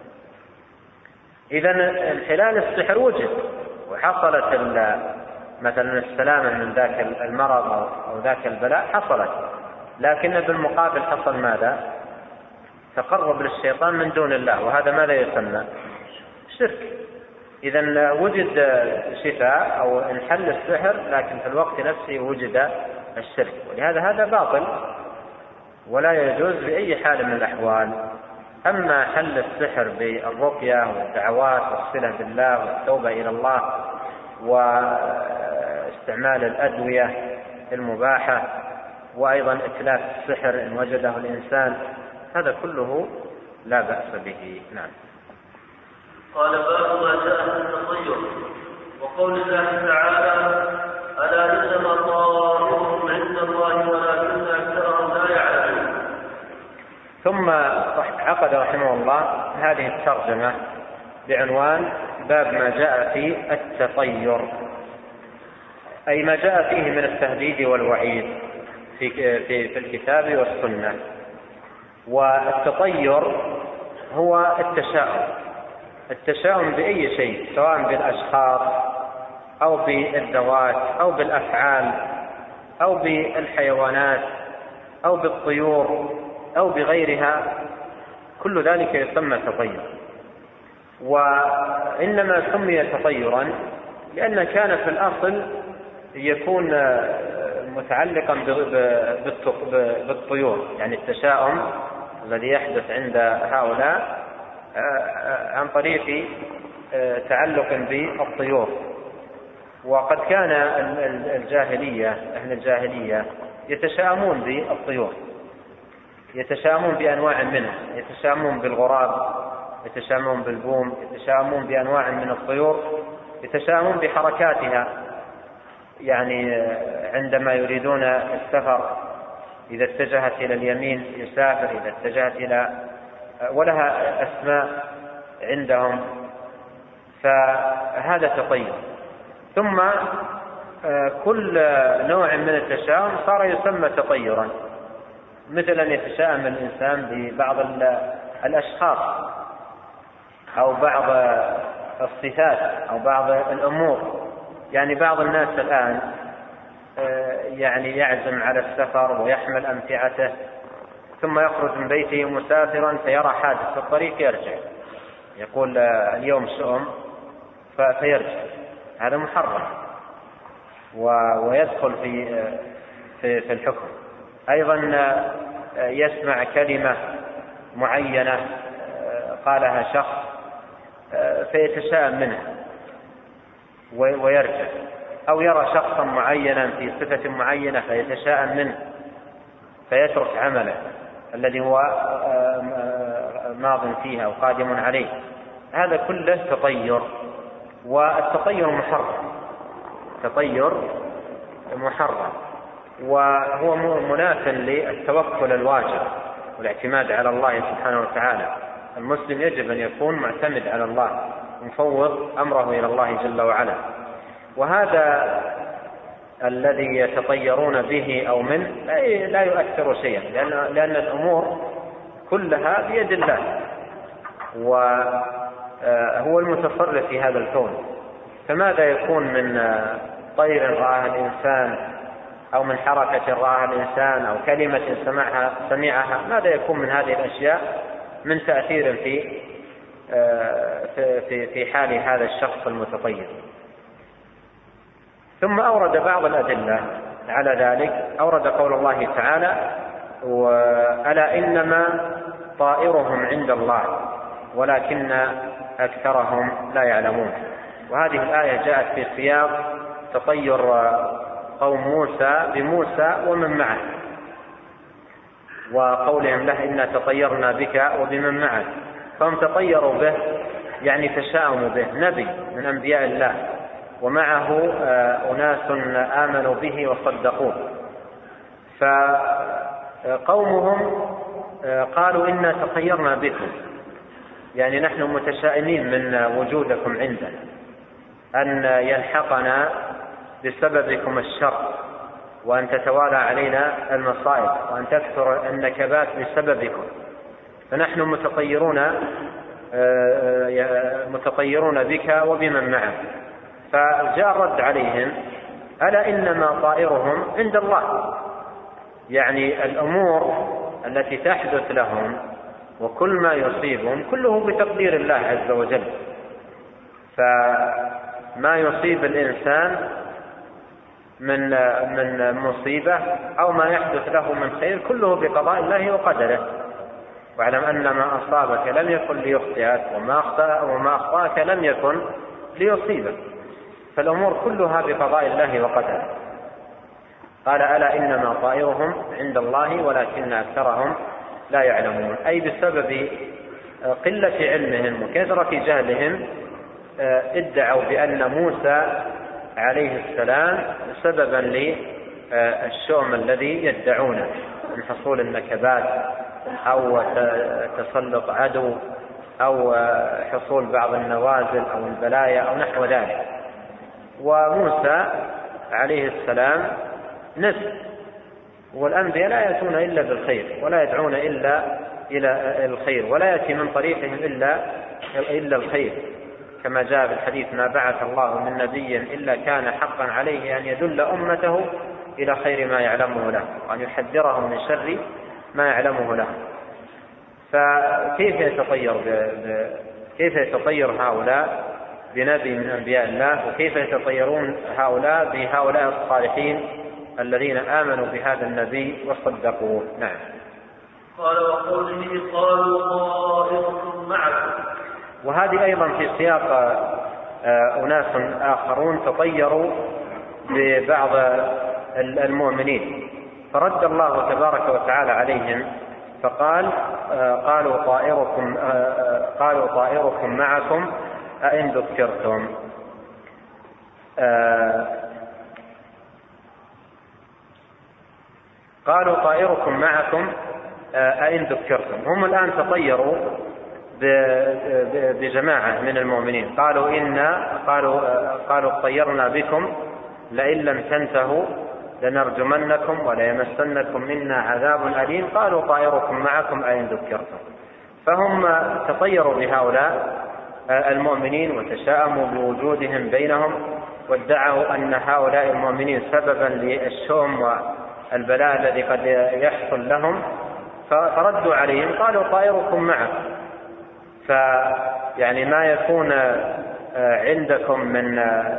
إذن انحلال السحر وجد وحصلت مثلا السلامة من ذاك المرض أو ذاك البلاء حصلت، لكن بالمقابل حصل ماذا؟ تقرب للشيطان من دون الله، وهذا ماذا يسمى؟ شرك. إذن وجد شفاء أو انحل السحر لكن في الوقت نفسه وجد الشرك، ولهذا هذا باطل ولا يجوز بأي حال من الأحوال. أما حل السحر بالرقية والدعوات والصلة بالله والتوبة إلى الله واستعمال الأدوية المباحة وأيضا إتلاف السحر إن وجده الإنسان، هذا كله لا بأس به. نعم. قال: باب ما جاء في التطير وقول الله تعالى: ألا إنما طائرهم عند الله ولكن أكثرهم لا يعلمون. ثم عقد رحمه الله هذه الترجمة بعنوان: باب ما جاء في التطير. أي ما جاء فيه من التهديد والوعيد في في الكتاب والسنة. والتطير هو التشاؤم، التشاؤم بأي شيء، سواء بالأشخاص أو بالذوات أو بالأفعال أو بالحيوانات أو بالطيور أو بغيرها، كل ذلك يسمى تطير. وإنما سمي تطيرا لأن كان في الأصل يكون متعلقا بالطيور، يعني التشاؤم الذي يحدث عند هؤلاء عن طريق تعلق بالطيور. وقد كان الجاهلية أهل الجاهلية يتشاءمون بالطيور، يتشاءمون بأنواع منها، يتشاءمون بالغراب، يتشاءمون بالبوم، يتشاءمون بأنواع من الطيور، يتشاءمون بحركاتها، يعني عندما يريدون السفر إذا اتجهت إلى اليمين يسافر، إذا اتجهت إلى، ولها أسماء عندهم، فهذا تطير. ثم كل نوع من التشاؤم صار يسمى تطيرا، مثل أن يتشاءم الإنسان ببعض الأشخاص أو بعض الصفات أو بعض الأمور. يعني بعض الناس الآن يعني يعزم على السفر ويحمل أمتعته ثم يخرج من بيته مسافرا فيرى حادث في الطريق يرجع، يقول اليوم شؤم فيرجع، هذا محرم ويدخل في في الحكم. أيضا يسمع كلمة معينة قالها شخص فيتشاءم منها ويرجع، أو يرى شخصا معينا في صفة معينة فيتشاءم منه فيترك عمله الذي هو ماض فيه أو قادم عليه. هذا كله تطير، والتطير محرم، تطير محرم، وهو مناف للتوكل الواجب والاعتماد على الله سبحانه وتعالى. المسلم يجب أن يكون معتمد على الله، مفوض أمره إلى الله جل وعلا. وهذا الذي يتطيرون به أو منه لا يؤثر شيئا، لأن, لأن الأمور كلها بيد الله، وهو المتصرف في هذا الكون. فماذا يكون من طير رآها الإنسان أو من حركة رآها الإنسان أو كلمة سمعها سمعها، ماذا يكون من هذه الأشياء من تأثير في في في حال هذا الشخص المتطير؟ ثم أورد بعض الأدلة على ذلك. أورد قول الله تعالى: ألا إنما طائرهم عند الله ولكن أكثرهم لا يعلمون. وهذه الآية جاءت في سياق تطير قوم موسى بموسى ومن معه، وقولهم له إنا تطيرنا بك وبمن معك، فهم تطيروا به يعني تشاءموا به، نبي من أنبياء الله ومعه أناس آمنوا به وصدقوه. فقومهم قالوا إنا تطيرنا بكم، يعني نحن متشائمين من وجودكم عندنا، أن يلحقنا بسببكم الشر، وأن تتوالى علينا المصائب، وأن تكثر النكبات بسببكم، فنحن متطيرون متطيرون بك وبمن معك. فجاء الرد عليهم: ألا إنما طائرهم عند الله، يعني الأمور التي تحدث لهم وكل ما يصيبهم كله بتقدير الله عز وجل. فما يصيب الإنسان من من مصيبة أو ما يحدث له من خير كله بقضاء الله وقدره. واعلم أن ما أصابك لم يكن ليخطئك، وما أخطأ وما أخطأك لم يكن ليصيبك، فالأمور كلها بقضاء الله وقدره. قال: ألا إنما طائرهم عند الله ولكن أكثرهم لا يعلمون، أي بسبب قلة علمهم وكثرة جهلهم ادعوا بأن موسى عليه السلام سببا للشؤم الذي يدعونه من حصول النكبات أو تسلط عدو أو حصول بعض النوازل أو البلايا أو نحو ذلك. وموسى عليه السلام نسب، والأنبياء لا يأتون إلا بالخير ولا يدعون إلا إلى الخير، ولا يأتي من طريقهم إلا إلا الخير، كما جاء في الحديث: ما بعث الله من نبي إلا كان حقا عليه أن يدل أمته إلى خير ما يعلمه له، وأن يحذرهم من شر ما يعلمه له. فكيف يتطير ب... كيف يتطير هؤلاء بنبي من أنبياء الله، وكيف يتطيرون هؤلاء بهؤلاء الصالحين الذين آمنوا بهذا النبي وصدقوه؟ نعم. قال: وقوله: قالوا طائركم معكم. وهذه أيضا في سياق أناس آخرون تطيروا ببعض المؤمنين، فرد الله تبارك وتعالى عليهم فقال: قالوا طائركم قالوا طائركم معكم أئن ذكرتم. قالوا طائركم معكم أئن ذكرتم. هم الآن تطيروا بجماعة من المؤمنين، قالوا إنا قالوا قالوا طيرنا بكم لئن لم تنتهوا لنرجمنكم وليمسنكم منا عذاب أليم. قالوا طائركم معكم أئن ذكرتم. فهم تطيروا بهؤلاء المؤمنين وتشاءموا بوجودهم بينهم، وادعوا أن هؤلاء المؤمنين سببا للشؤم والبلاء الذي قد يحصل لهم، فردوا عليهم قالوا طائركم معكم. فيعني ما يكون عندكم من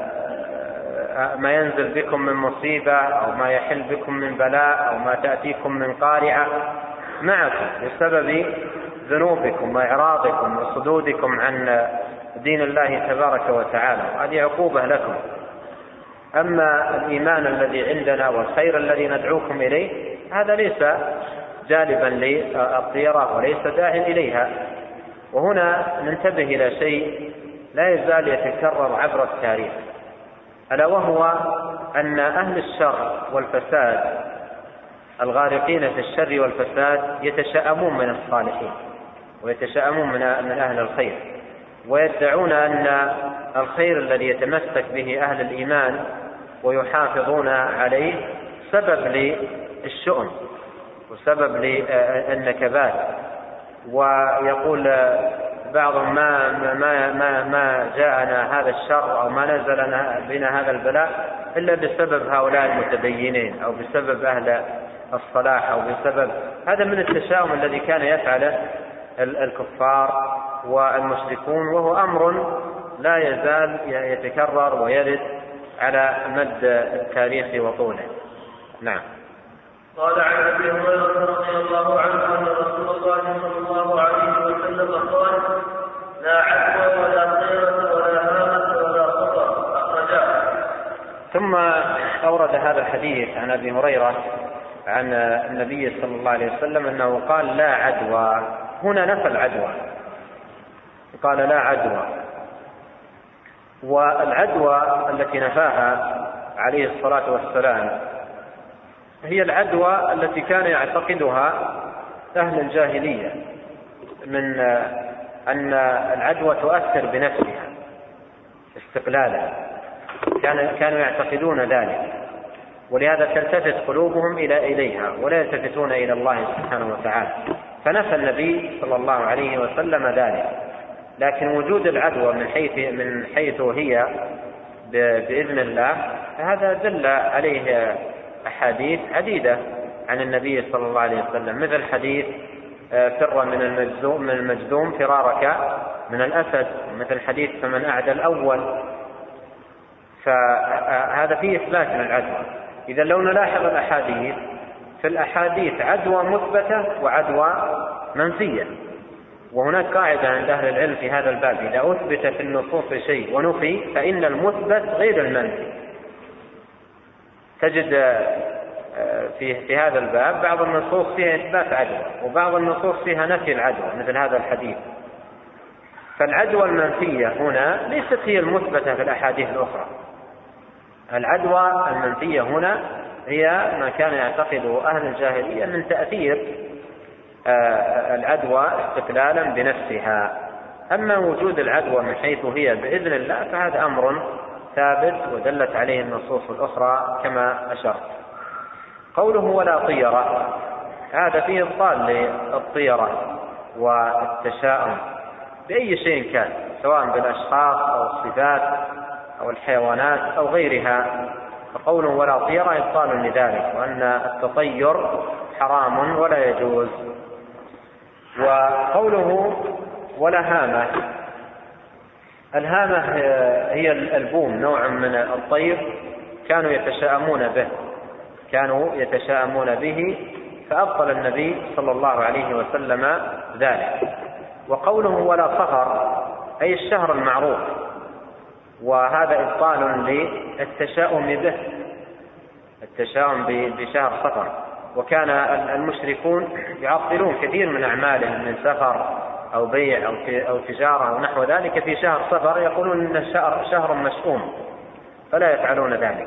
ما ينزل بكم من مصيبة أو ما يحل بكم من بلاء أو ما تأتيكم من قارعة معكم بسبب ذنوبكم وإعراضكم وصدودكم عن دين الله تبارك وتعالى، هذه عقوبة لكم. أما الإيمان الذي عندنا والخير الذي ندعوكم إليه هذا ليس جالبا للطيرة وليس داع إليها. وهنا ننتبه إلى شيء لا يزال يتكرر عبر التاريخ، ألا وهو أن أهل الشر والفساد الغارقين في الشر والفساد يتشاءمون من الصالحين ويتشاءمون من أهل الخير، ويدعون أن الخير الذي يتمسك به أهل الإيمان ويحافظون عليه سبب للشؤم وسبب للنكبات. ويقول بعضهم ما ما ما ما جاءنا هذا الشر أو ما نزل بنا هذا البلاء إلا بسبب هؤلاء المتدينين أو بسبب أهل الصلاح أو بسبب هذا من التشاؤم الذي كان يفعله الكفار والمشركون، وهو أمر لا يزال يتكرر ويرد على مد التاريخ وطوله. نعم. قال عن ابي هريره رضي الله عنه ان رسول الله صلى الله عليه وسلم قال: لا عدوى ولا طيره ولا هامه ولا خطر، اخرجاه. ثم اورد هذا الحديث عن ابي هريره عن النبي صلى الله عليه وسلم انه قال: لا عدوى. هنا نفى العدوى، قال: لا عدوى. والعدوى التي نفاها عليه الصلاه والسلام هي العدوى التي كان يعتقدها أهل الجاهلية من أن العدوى تؤثر بنفسها استقلالا، كانوا يعتقدون ذلك، ولهذا تلتفت قلوبهم إلى إليها ولا يلتفتون إلى الله سبحانه وتعالى، فنفى النبي صلى الله عليه وسلم ذلك. لكن وجود العدوى من حيث من حيث هي بإذن الله فهذا دل عليه أحاديث عديدة عن النبي صلى الله عليه وسلم، مثل حديث فر من المجذوم من المجذوم فرارك من الأسد، مثل حديث فمن أعدى الأول. فهذا فيه إثبات من العدوى. إذا لو نلاحظ الأحاديث، في الأحاديث عدوى مثبتة وعدوى منفية، وهناك قاعدة عند أهل العلم في هذا الباب: إذا أثبت في النصوص شيء ونفي فإن المثبت غير المنفي. تجد في في هذا الباب بعض النصوص فيها إثبات عدوى وبعض النصوص فيها نفي العدوى، مثل هذا الحديث. فالعدوى المنفية هنا ليست هي المثبتة في الأحاديث الأخرى. العدوى المنفية هنا هي ما كان يعتقده أهل الجاهلية من تأثير العدوى استقلالا بنفسها. أما وجود العدوى من حيث هي بإذن الله فهذا أمر ثابت ودلت عليه النصوص الأخرى كما أشرت. قوله ولا طيرة، هذا فيه إبطال للطيرة والتشاؤم بأي شيء كان، سواء بالأشخاص أو الصفات أو الحيوانات أو غيرها، فقوله ولا طيرة إبطال لذلك، وأن التطير حرام ولا يجوز. وقوله ولا هامة، الهامة هي البوم، نوع من الطير كانوا يتشاءمون به كانوا يتشاءمون به فأبطل النبي صلى الله عليه وسلم ذلك. وقوله ولا صفر أي الشهر المعروف، وهذا إبطال للتشاؤم به، التشاؤم بشهر صفر. وكان المشركون يعطلون كثير من أعمالهم من سفر أو بيع أو تجارة أو نحو ذلك في شهر صفر، يقولون إن الشهر شهر مشؤوم فلا يفعلون ذلك.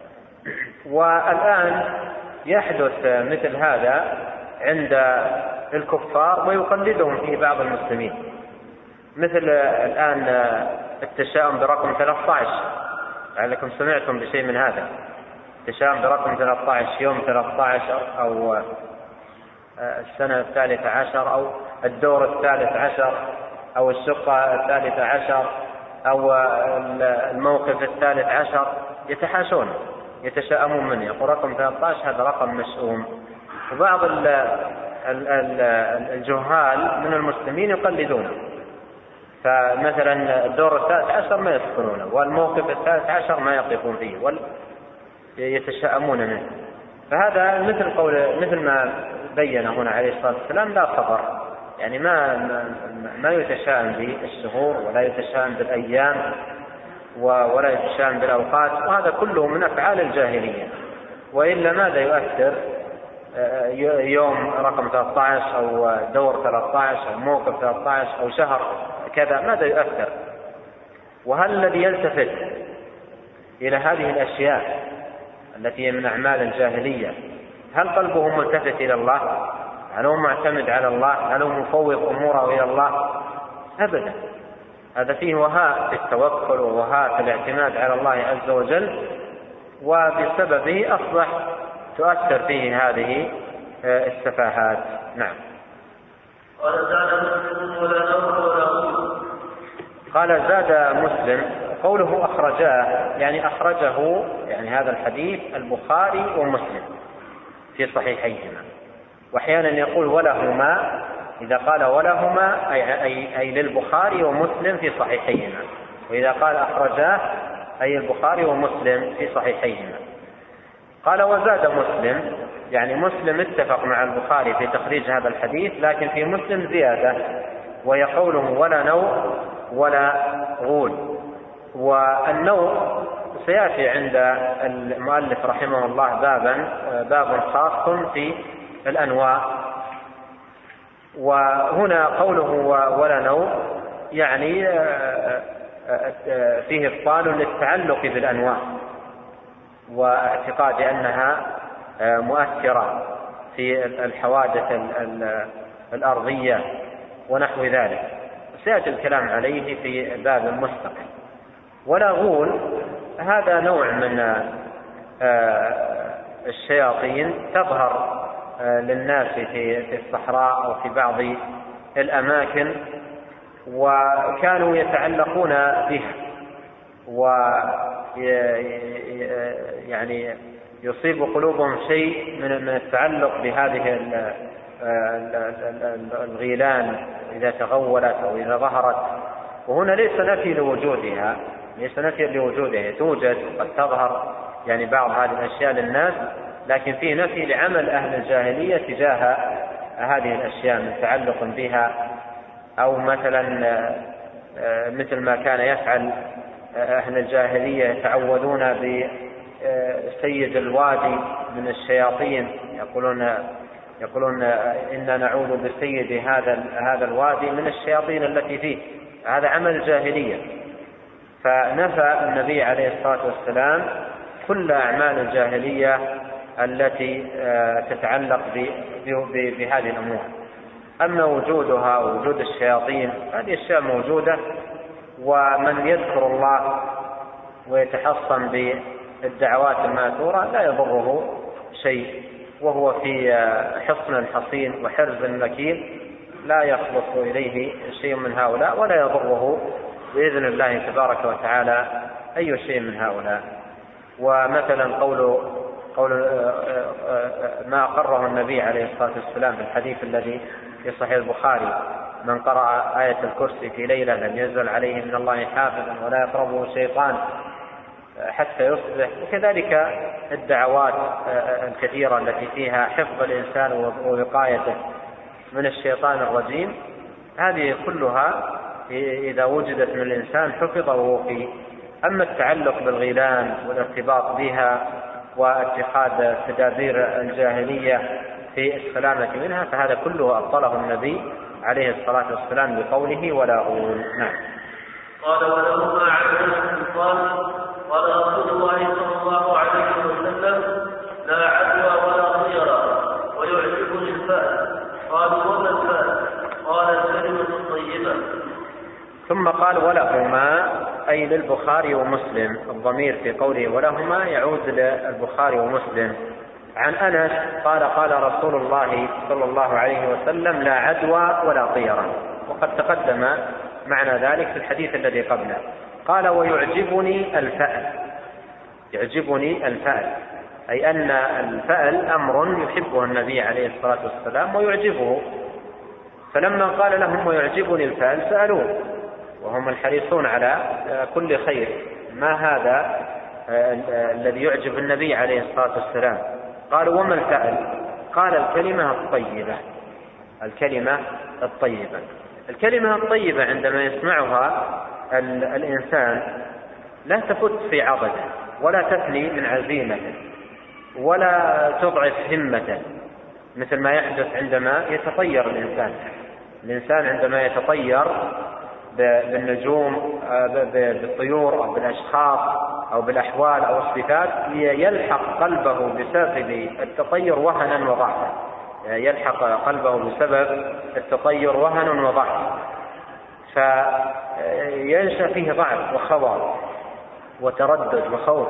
والآن يحدث مثل هذا عند الكفار ويقلدهم في بعض المسلمين، مثل الآن التشاؤم برقم ثلاثة عشر، لعلكم سمعتم بشيء من هذا، التشاؤم برقم ثلاثة عشر، يوم ثلاثة عشر أو السنة الثالثة عشر أو الدور الثالث عشر أو الشقة الثالثة عشر أو الموقف الثالث عشر، يتحاشون يتشاءمون منه، يقول رقم ثلاثة عشر هذا رقم مشؤوم. وبعض الجهال من المسلمين يقلدونه، فمثلا الدور الثالث عشر ما يدخلونه، والموقف الثالث عشر ما يقفون فيه، ويتشاءمون منه. فهذا مثل قول مثل ما بين هنا عليه الصلاة والسلام لا صبر، يعني ما ما يتشاءم بالشهور ولا يتشاءم بالأيام ولا يتشاءم بالأوقات، وهذا كله من أفعال الجاهلية. وإلا ماذا يؤثر يوم رقم ثلاثة عشر أو دور ثلاثة عشر أو موقف ثلاثة عشر أو شهر كذا، ماذا يؤثر؟ وهل الذي يلتفت إلى هذه الأشياء التي هي من أعمال الجاهلية هل قلبه ملتفت إلى الله؟ هل هو معتمد على الله؟ هل هو مفوض أموره إلى الله؟ أبدا، هذا فيه وهاء في التوكل ووهاء في الاعتماد على الله عز وجل، وبسببه أصبح تؤثر فيه هذه السفاهات. نعم. قال زاد مسلم، قوله أخرجاه يعني أخرجه، يعني هذا الحديث البخاري ومسلم في صحيحيهما. وأحيانا يقول ولهما، إذا قال ولهما أي, أي, أي للبخاري ومسلم في صحيحيهما، وإذا قال أخرجاه أي البخاري ومسلم في صحيحيهما. قال وزاد مسلم، يعني مسلم اتفق مع البخاري في تخريج هذا الحديث، لكن في مسلم زيادة، وهي قوله ولا نوء ولا غول. والنوء سيأتي عند المؤلف رحمه الله بابا باب خاص في الأنواع، وهنا قوله ولا نوء يعني فيه إبطال للتعلق بالأنواع واعتقاد أنها مؤثرة في الحوادث الأرضية ونحو ذلك، سيأتي الكلام عليه في باب مستقل. ولا غول هذا نوع من الشياطين تظهر للناس في الصحراء أو في بعض الأماكن، وكانوا يتعلقون بها، ويعني يصيب قلوبهم شيء من التعلق بهذه الغيلان إذا تغولت أو إذا ظهرت. وهنا ليس نفي لوجودها، ليس نفي لوجودها، توجد قد تظهر يعني بعض هذه الأشياء للناس، لكن في نفي لعمل أهل الجاهلية تجاه هذه الأشياء من تعلق بها، أو مثلا مثل ما كان يفعل أهل الجاهلية يتعوذون بسيد الوادي من الشياطين، يقولون يقولون إنا نعوذ بسيد هذا هذا الوادي من الشياطين التي فيه، هذا عمل الجاهلية. فنفى النبي عليه الصلاة والسلام كل أعمال الجاهلية التي تتعلق بهذه الأمور. أما وجودها ووجود الشياطين هذه الأشياء موجودة، ومن يذكر الله ويتحصن بالدعوات الماثورة لا يضره شيء، وهو في حصن حصين وحرز مكين لا يخلص إليه شيء من هؤلاء ولا يضره بإذن الله تبارك وتعالى أي شيء من هؤلاء. ومثلا قول قول ما أقره النبي عليه الصلاة والسلام في الحديث الذي في صحيح البخاري: من قرأ آية الكرسي في ليلة لم ينزل عليه من الله حافظا ولا يقربه شيطان حتى يصبح. وكذلك الدعوات الكثيرة التي فيها حفظ الإنسان ووقايته من الشيطان الرجيم، هذه كلها إذا وجدت من الإنسان حفظ ووقي. أما التعلق بالغيلان والارتباط بها واتخاذ تدابير الجاهلية في السلامة منها فهذا كله أبطله النبي عليه الصلاة والسلام بقوله: ولا أقول. نعم. قال: ولهما عن انس قال: قال رسول الله صلى الله عليه وسلم: لا عدوى ولا طيرة ويعجبني الفأل. قالوا: وما الفأل؟ قال: الكلمة الطيبة. ثم قال: ولهما، أي للبخاري ومسلم. الضمير في قوله ولهما يعود للبخاري ومسلم. عن أنس قال: قال رسول الله صلى الله عليه وسلم: لا عدوى ولا طيرة. وقد تقدم معنى ذلك في الحديث الذي قبله. قال: ويعجبني الفأل. يعجبني الفأل أي أن الفأل أمر يحبه النبي عليه الصلاة والسلام ويعجبه. فلما قال لهم ويعجبني الفأل سألوه، وهم الحريصون على كل خير: ما هذا الذي يعجب النبي عليه الصلاة والسلام؟ قالوا: وما الفأل؟ قال: الكلمة الطيبة. الكلمة الطيبة الكلمة الطيبة عندما يسمعها الإنسان لا تفت في عضده ولا تثني من عزيمته ولا تضعف همته، مثل ما يحدث عندما يتطير الإنسان. الإنسان عندما يتطير بالنجوم، بالطيور أو بالأشخاص أو بالأحوال أو الصفات، يلحق قلبه بسبب التطير وهنا وضعفا. يلحق قلبه بسبب التطير وهنا وضعفا، فينشأ فيه ضعف وخوار وتردد وخوف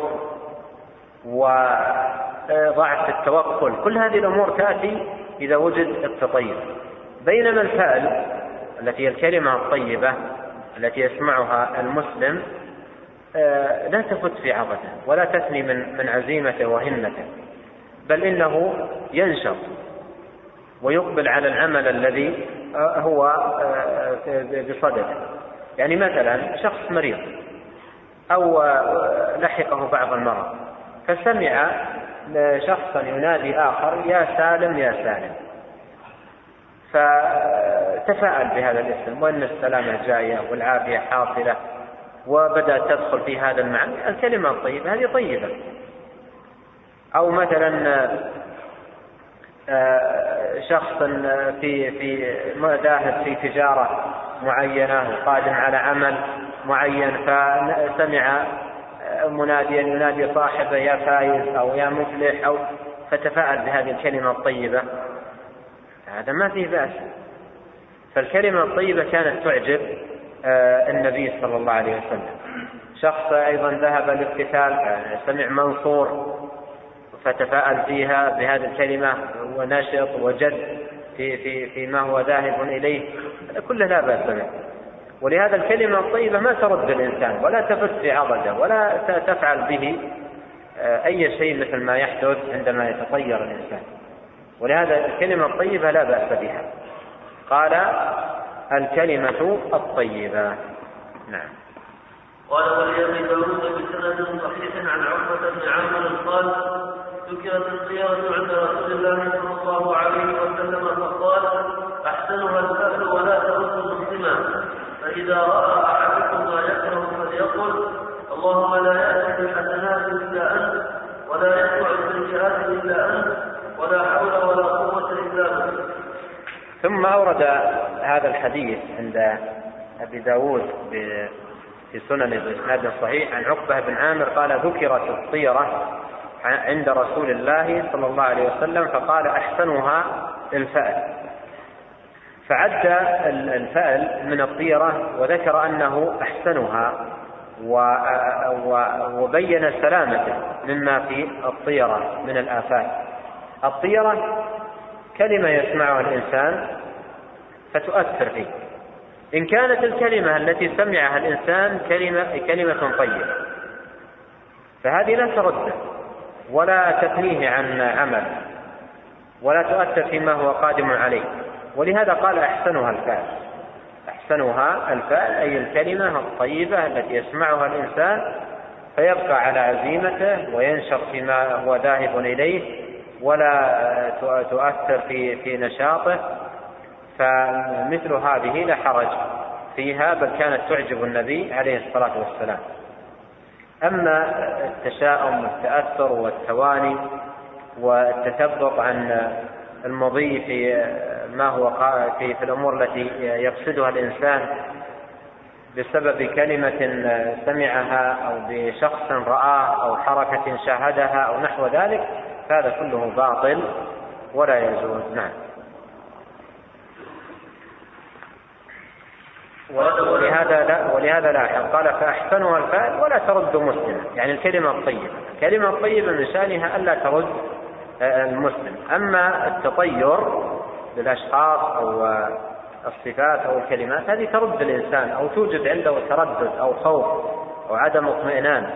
وضعف التوكل. كل هذه الأمور تأتي إذا وجد التطير. بينما الفأل التي هي الكلمة الطيبة التي يسمعها المسلم لا تفت في عضده ولا تثني من من عزيمته وهمته، بل إنه ينشط ويقبل على العمل الذي هو بصدده. يعني مثلا شخص مريض أو لحقه بعض المرض، فسمع شخصا ينادي آخر: يا سالم يا سالم، فتفاءل بهذا الاسم وأن السلامة جاية والعافية حاصلة، وبدأت تدخل في هذا المعنى. الكلمة الطيبة هذه طيبة. أو مثلا شخص في في ذاهب في تجارة معينة وقادم على عمل معين، فسمع مناديا ينادي صاحبه: يا فايز أو يا مفلح، أو فتفاءل بهذه الكلمة الطيبة، هذا ما فيه بأس. فالكلمة الطيبة كانت تعجب النبي صلى الله عليه وسلم. شخص أيضا ذهب للقتال، سمع منصور فتفاءل فيها بهذه الكلمة ونشط وجد في في فيما هو ذاهب إليه، كله لا بأس به. ولهذا الكلمة الطيبة ما ترد الإنسان ولا تفت في عضده ولا تفعل به أي شيء مثل ما يحدث عندما يتطير الإنسان. ولهذا الكلمة الطيبة لا بأس بها. قال: الكلمة الطيبة. نعم. قال: ولأبي داود بسند صحيح عن عقبة بن عامر قال: ذكرت الطيرة عند رسول الله صلى الله عليه وسلم فقال: أحسنها الفأل ولا ترد مسلما، فإذا رأى أحدكم ما يكره فليقل: اللهم لا يأتي بالحسنات إلا أنت ولا يدفع السيئات إلا أنت ولا حول ولا قوة إلا بك. ثم أورد هذا الحديث عند أبي داود في سنن بإسناد صحيح عن عقبة بن عامر قال: ذكرت الطيرة عند رسول الله صلى الله عليه وسلم فقال: أحسنها الفأل. فعد الفأل من الطيرة وذكر أنه أحسنها، وبين سلامته مما في الطيرة من الآفات. الطيرة كلمة يسمعها الإنسان فتؤثر فيه، إن كانت الكلمة التي سمعها الإنسان كلمة, كلمة طيبة فهذه لا ترده ولا تثنيه عن عمل ولا تؤثر فيما هو قادم عليه. ولهذا قال أحسنها الفعل. أحسنها الفعل أي الكلمة الطيبة التي يسمعها الإنسان فيبقى على عزيمته وينشر فيما هو ذاهب إليه ولا تؤثر في في نشاطه. فمثل هذه لا حرج فيها، بل كانت تعجب النبي عليه الصلاة والسلام. أما التشاؤم والتأثر والتواني والتثبط عن المضي في ما هو في, في الأمور التي يقصدها الإنسان بسبب كلمة سمعها أو بشخص رآه أو حركة شاهدها أو نحو ذلك، هذا كله باطل ولا يجوز. نعم. ولهذا لا ولهذا لا قال فأحسنها الفعل ولا ترد مسلما، يعني الكلمة الطيبة الكلمة الطيبة من شأنها ألا ترد المسلم. أما التطير بالأشخاص أو الصفات أو الكلمات هذه ترد الإنسان أو توجد عنده تردد أو خوف أو عدم اطمئنان.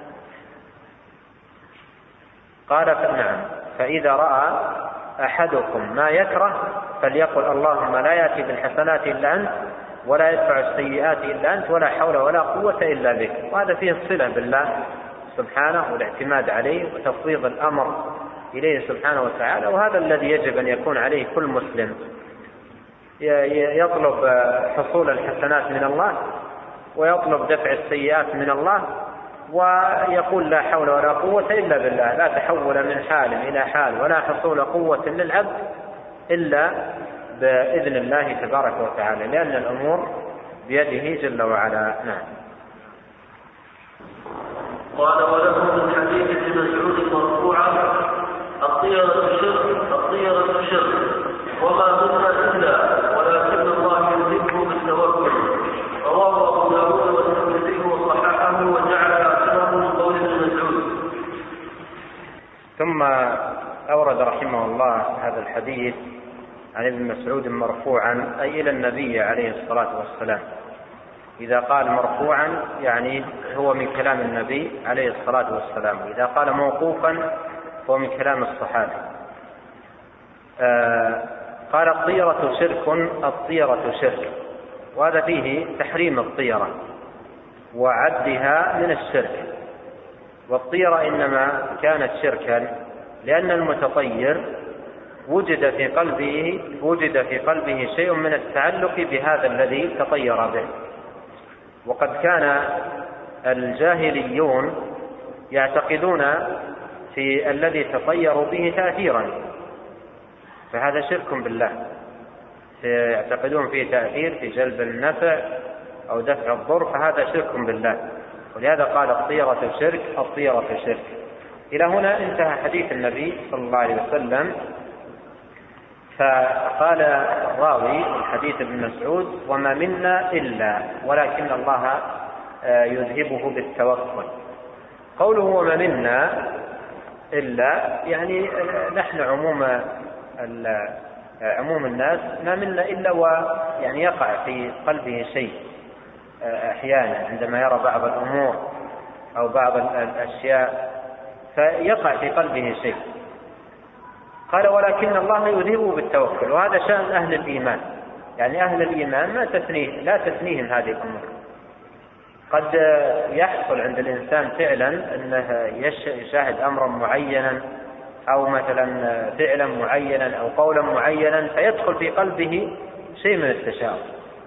قال نعم فإذا رأى أحدكم ما يكره فليقل اللهم لا يأتي بالحسنات إلا أنت ولا يدفع السيئات إلا أنت ولا حول ولا قوة إلا بك. وهذا فيه الصلة بالله سبحانه والاعتماد عليه وتفويض الأمر إليه سبحانه وتعالى. وهذا الذي يجب أن يكون عليه كل مسلم، يطلب حصول الحسنات من الله ويطلب دفع السيئات من الله ويقول لا حول ولا قوة إلا بالله، لا تحول من حال إلى حال ولا حصول قوة للعبد إلا بإذن الله تبارك وتعالى، لأن الأمور بيده جل وعلا. نعم. قال وله من حديث ابن مسعود مرفوعا الطيرة شرك الطيرة شرك وما منا إلا ولكن الله يملكه بالتوكل. رواه أبو داود والترمذي وصححه وجعل أكثره من قول ابن مسعود. ثم أورد رحمه الله هذا الحديث عن ابن مسعود مرفوعا أي إلى النبي عليه الصلاة والسلام. إذا قال مرفوعا يعني هو من كلام النبي عليه الصلاة والسلام، وإذا قال موقوفا هو من كلام الصحابة. آه قال الطيرة شرك الطيرة شرك، وهذا فيه تحريم الطيرة وعدها من الشرك. والطيرة إنما كانت شركا لأن المتطير وجد في قلبه وجد في قلبه شيء من التعلق بهذا الذي تطير به. وقد كان الجاهليون يعتقدون في الذي تطيروا به تأثيرا، فهذا شرك بالله، يعتقدون فيه تأثير في جلب النفع أو دفع الضر، فهذا شرك بالله. ولهذا قال الطيرة شرك الطيرة شرك. إلى هنا انتهى حديث النبي صلى الله عليه وسلم. فقال الراوي الحديث ابن مسعود وما منا إلا ولكن الله يذهبه بالتوكل. قوله وما منا إلا يعني نحن عموم عموم الناس ما منا إلا ويعني يقع في قلبه شيء أحيانا عندما يرى بعض الأمور أو بعض الأشياء فيقع في قلبه شيء. قال ولكن الله يذهبه بالتوكل، وهذا شأن أهل الإيمان، يعني أهل الإيمان ما تثنيه لا تثنيهم هذه الأمور. قد يحصل عند الإنسان فعلا أنه يشاهد أمرا معينا أو مثلا فعلا معينا أو قولا معينا فيدخل في قلبه شيء من التشاؤم.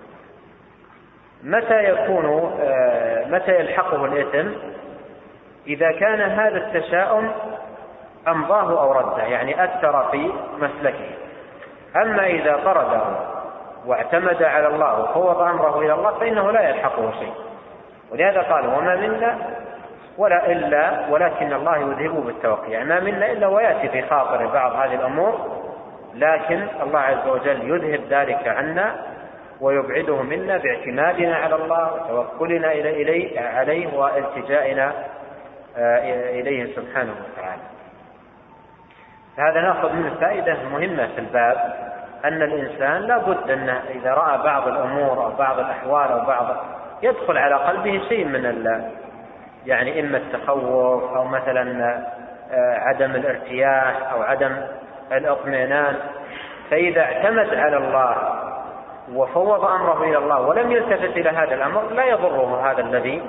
متى يكون متى يلحقه الإثم؟ إذا كان هذا التشاؤم أمضاه أو رده، يعني أثر في مسلكه. أما إذا طرده واعتمد على الله وفوض أمره إلى الله فإنه لا يلحقه شيء. ولهذا قال وما منا ولا إلا ولكن الله يذهبه بالتوكل، يعني ما منا إلا ويأتي في خاطر بعض هذه الأمور، لكن الله عز وجل يذهب ذلك عنا ويبعده منا باعتمادنا على الله وتوكلنا إليه عليه والتجائنا إليه سبحانه وتعالى. هذا نأخذ منه فائدة مهمة في الباب، أن الإنسان لا بد أن إذا رأى بعض الأمور أو بعض الأحوال أو بعض يدخل على قلبه شيء من ال يعني إما التخوف أو مثلا عدم الارتياح أو عدم الاطمئنان. فإذا اعتمد على الله وفوض أمره إلى الله ولم يلتفت إلى هذا الأمر لا يضره هذا الذي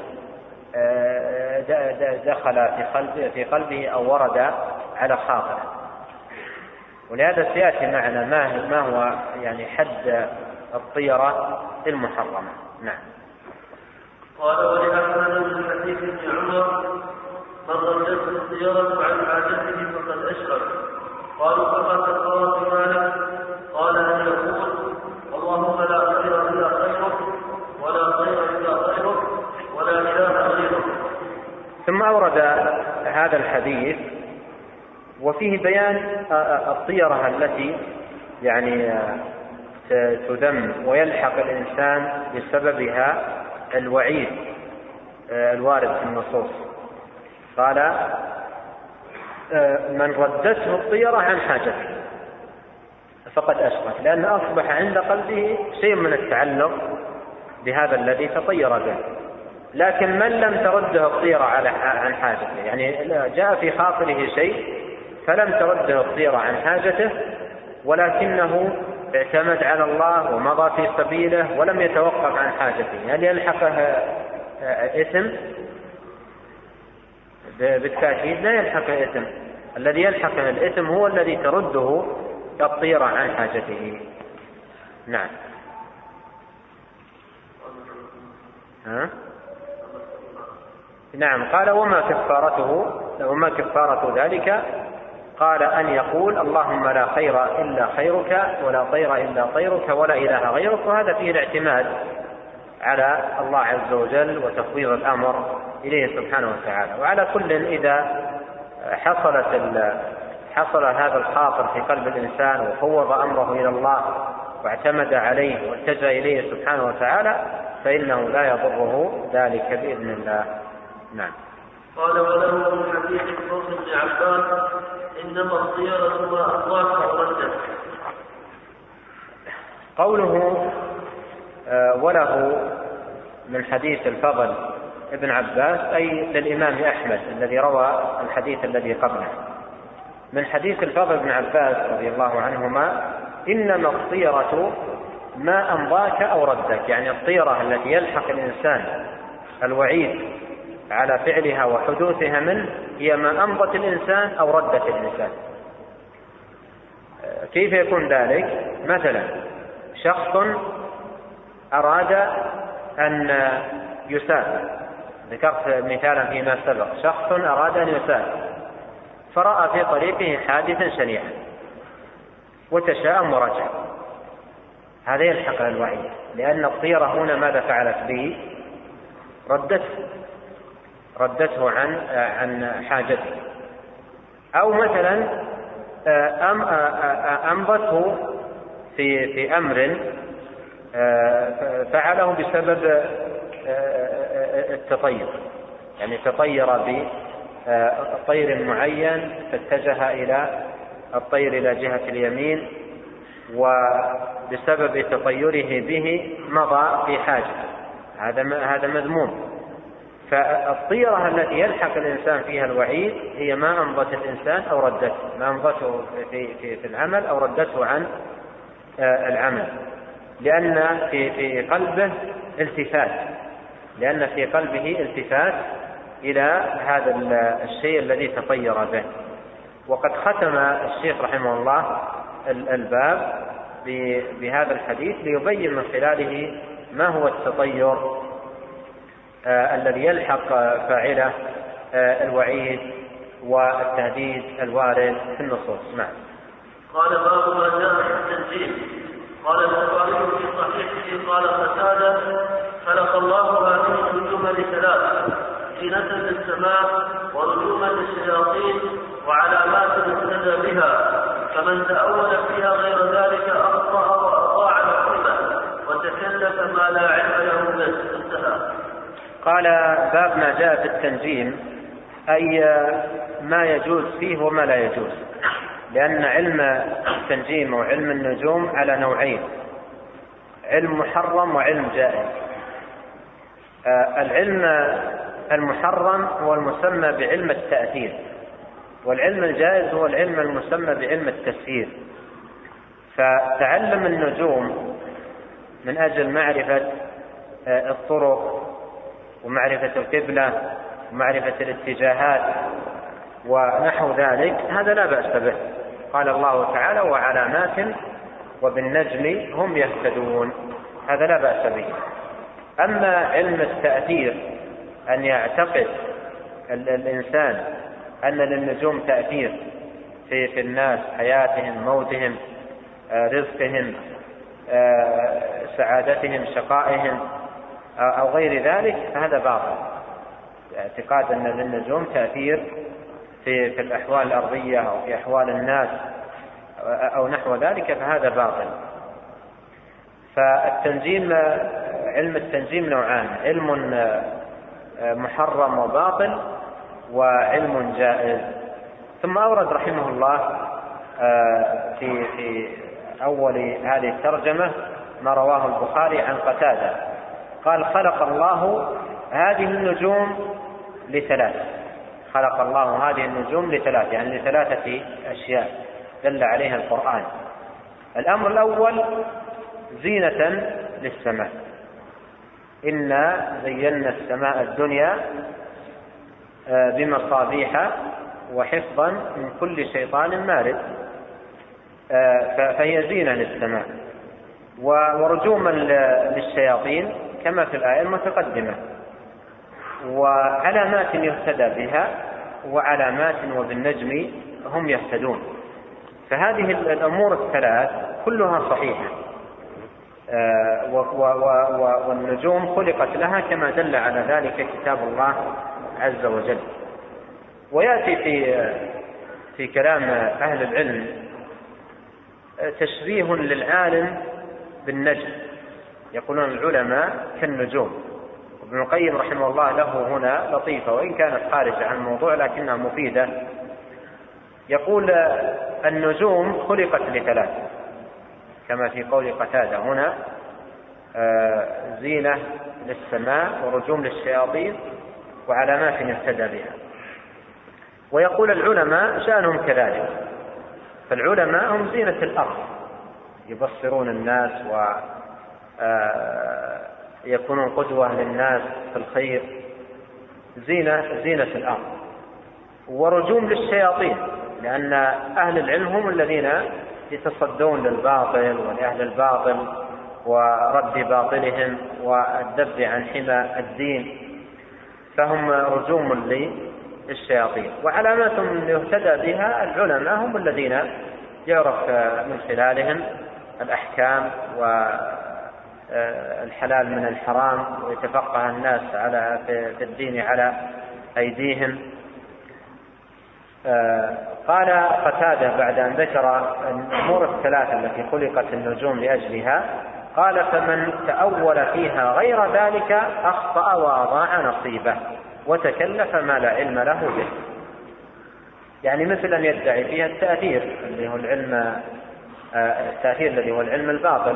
دخل في قلبه, في قلبه أو ورد على خاطره. ولهذا سيأتي معنا ما هو يعني حد الطيرة المحرمة. نعم. قال ولأحمد من حديث ابن عمر من ردته الطيرة عن حاجته فقد أشرك. قالوا فما كفارة مالك؟ قال أن يقول اللهم لا خير إلا خيرك ولا خير إلا خيرك ولا إله غيرك. ثم أورد هذا الحديث وفيه بيان الطيرة التي يعني تذم ويلحق الإنسان بسببها الوعيد الوارد في النصوص. قال من ردته الطيرة عن حاجته فقد أشرك، لأن أصبح عند قلبه شيء من التعلق بهذا الذي تطير به. لكن من لم ترده الطيرة عن حاجته، يعني جاء في خاطره شيء فلم ترده الطيرة عن حاجته ولكنه اعتمد على الله ومضى في سبيله ولم يتوقف عن حاجته، هل يلحقه إثم؟ بالتأكيد لا يلحقه إثم. الذي يلحقه الإثم هو الذي ترده الطيرة عن حاجته. نعم. ها؟ نعم. قال وما كفارته وما كفارة ذلك؟ قال أن يقول اللهم لا خير إلا خيرك ولا طير إلا طيرك ولا إله غيرك. وهذا فيه الاعتماد على الله عز وجل وتفويض الأمر إليه سبحانه وتعالى. وعلى كل إذا حصلت حصل هذا الخاطر في قلب الإنسان وفوض أمره إلى الله واعتمد عليه واتجه إليه سبحانه وتعالى فإنه لا يضره ذلك بإذن الله. نعم. قال وله من حديث الفضل بن عباس إنما الطيرة ما أطلاق وردت. قوله وله من حديث الفضل ابن عباس أي للإمام أحمد الذي روى الحديث الذي قبله. من حديث الفضل بن عباس رضي الله عنهما إنما الطيرة ما أمضاك أو ردك، يعني الطيرة التي يلحق الإنسان الوعيد على فعلها وحدوثها منه هي ما أمضت الإنسان أو ردت الإنسان. كيف يكون ذلك؟ مثلا شخص أراد أن يسافر، ذكرت مثالا فيما سبق، شخص أراد أن يسافر فرأى في طريقه حادثا شنيعا وتشاءم ورجع، هذا يلحق الوعيد، لأن الطيرة هنا ماذا فعلت به؟ ردته ردته عن عن حاجته. أو مثلا أمضته في في أمر فعله بسبب التطير، يعني تطير بطير معين فاتجه إلى الطير إلى جهة اليمين وبسبب تطيره به مضى في حاجة، هذا هذا مذموم. فالطيرة التي يلحق الإنسان فيها الوعيد هي ما أمضت الإنسان أو ردته، ما أمضته في, في, في العمل أو ردته عن العمل، لأن في, في قلبه التفات لأن في قلبه التفات إلى هذا الشيء الذي تطير به. وقد ختم الشيخ رحمه الله الباب بهذا الحديث ليبين من خلاله ما هو التطير آه الذي يلحق فاعله آه الوعيد والتهديد الوارد في النصوص. نعم. قال باب ما جاء في التنزيل. قال البخاري في صحيحه قال قتادة خلق الله هذه النجوم لثلاث: زينة للسماء ورجوما للشياطين وعلامات يهتدى بها، فمن تأول فيها غير ذلك أخطأ وأضاع الحكمة وتكلف ما لا علم له به. انتهى. قال باب ما جاء في التنجيم، أي ما يجوز فيه وما لا يجوز، لأن علم التنجيم وعلم النجوم على نوعين: علم محرم وعلم جائز. العلم المحرم هو المسمى بعلم التأثير، والعلم الجائز هو العلم المسمى بعلم التسيير. فتعلم النجوم من أجل معرفة الطرق ومعرفة القبلة ومعرفة الاتجاهات ونحو ذلك، هذا لا بأس به. قال الله تعالى: وعلامات وبالنجم هم يهتدون، هذا لا بأس به. أما علم التأثير، أن يعتقد الإنسان أن للنجوم تأثير في, في الناس، حياتهم، موتهم، رزقهم، سعادتهم، شقائهم، أو غير ذلك، هذا باطل. اعتقاد أن للنجوم تأثير في, في الأحوال الأرضية أو في أحوال الناس أو نحو ذلك، فهذا باطل. فالتنجيم، علم التنجيم نوعان: علم محرم وباطل، وعلم جائز. ثم أورد رحمه الله في في أول هذه الترجمة ما رواه البخاري عن قتادة قال: خلق الله هذه النجوم لثلاث. خلق الله هذه النجوم لثلاث، يعني لثلاثة أشياء دل عليها القرآن. الأمر الأول: زينة للسماء، إنا زينا السماء الدنيا بمصابيح وحفظا من كل شيطان مارد، فهي زينة للسماء، ورجوما للشياطين كما في الآية المتقدمة، وعلامات يهتدى بها، وعلامات وبالنجم هم يهتدون. فهذه الأمور الثلاث كلها صحيحة، والنجوم خلقت لها كما دل على ذلك كتاب الله عز وجل. ويأتي في في كلام أهل العلم تشبيه للعالم بالنجم، يقولون العلماء كالنجوم. ابن القيم رحمه الله له هنا لطيفة، وإن كانت خارجة عن الموضوع لكنها مفيدة. يقول: النجوم خلقت لثلاث، كما في قول قتادة هنا: زينة للسماء، ورجوم للشياطين، وعلامات يهتدى بها. ويقول العلماء شأنهم كذلك، فالعلماء هم زينة الأرض، يبصرون الناس ويكونون قدوة للناس في الخير، زينة زينة الأرض. ورجوم للشياطين، لأن أهل العلم هم الذين يتصدون للباطل ولأهل الباطل ورد باطلهم والدفع عن حمى الدين، فهم رجوم للشياطين. وعلامات يهتدى بها العلماء هم الذين يعرف من خلالهم الأحكام والحلال من الحرام، ويتفقه الناس على في الدين على أيديهم. قال قتادة بعد أن ذكر الأمور الثلاثة التي خلقت النجوم لأجلها، قال: فمن تأول فيها غير ذلك أخطأ وأضاع نصيبه وتكلف ما لا علم له به. يعني مثل أن يدعي فيها التأثير الذي هو العلم التأثير الذي هو العلم الباطل.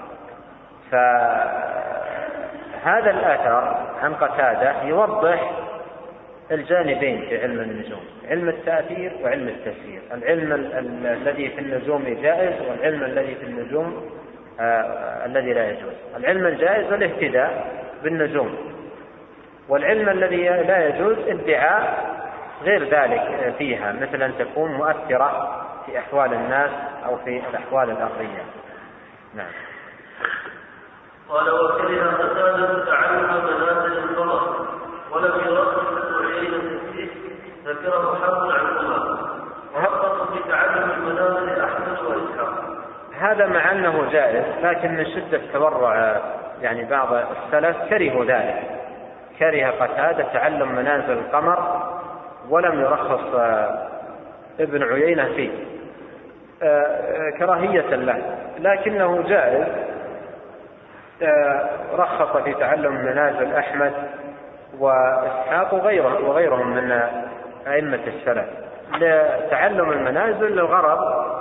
فهذا الآثر عن قتادة يوضح الجانبين في علم النجوم: علم التأثير وعلم التسيير. العلم الذي في النجوم جائز، والعلم الذي في النجوم آه الذي لا يجوز. العلم الجائز الاهتداء بالنجوم، والعلم الذي لا يجوز ادعاء غير ذلك فيها، مثل أن تكون مؤثرة في أحوال الناس أو في الأحوال الأرضية. نعم. قال: وكره قتادة تعلم منازل القمر ولم يرخص عينه فيه، ذكره حرب عن عمر، وحقق في تعلم المنازل أحمد وإسحاق. هذا مع أنه جائز، لكن من شدة تورع يعني بعض السلف كرهوا ذلك، كره قتادة تعلم منازل القمر ولم يرخص ابن عيينة فيه كراهية له، لكنه جائز رخص في تعلم منازل أحمد وإسحاق وغيره وغيرهم من أئمة السلف لتعلم المنازل للغرض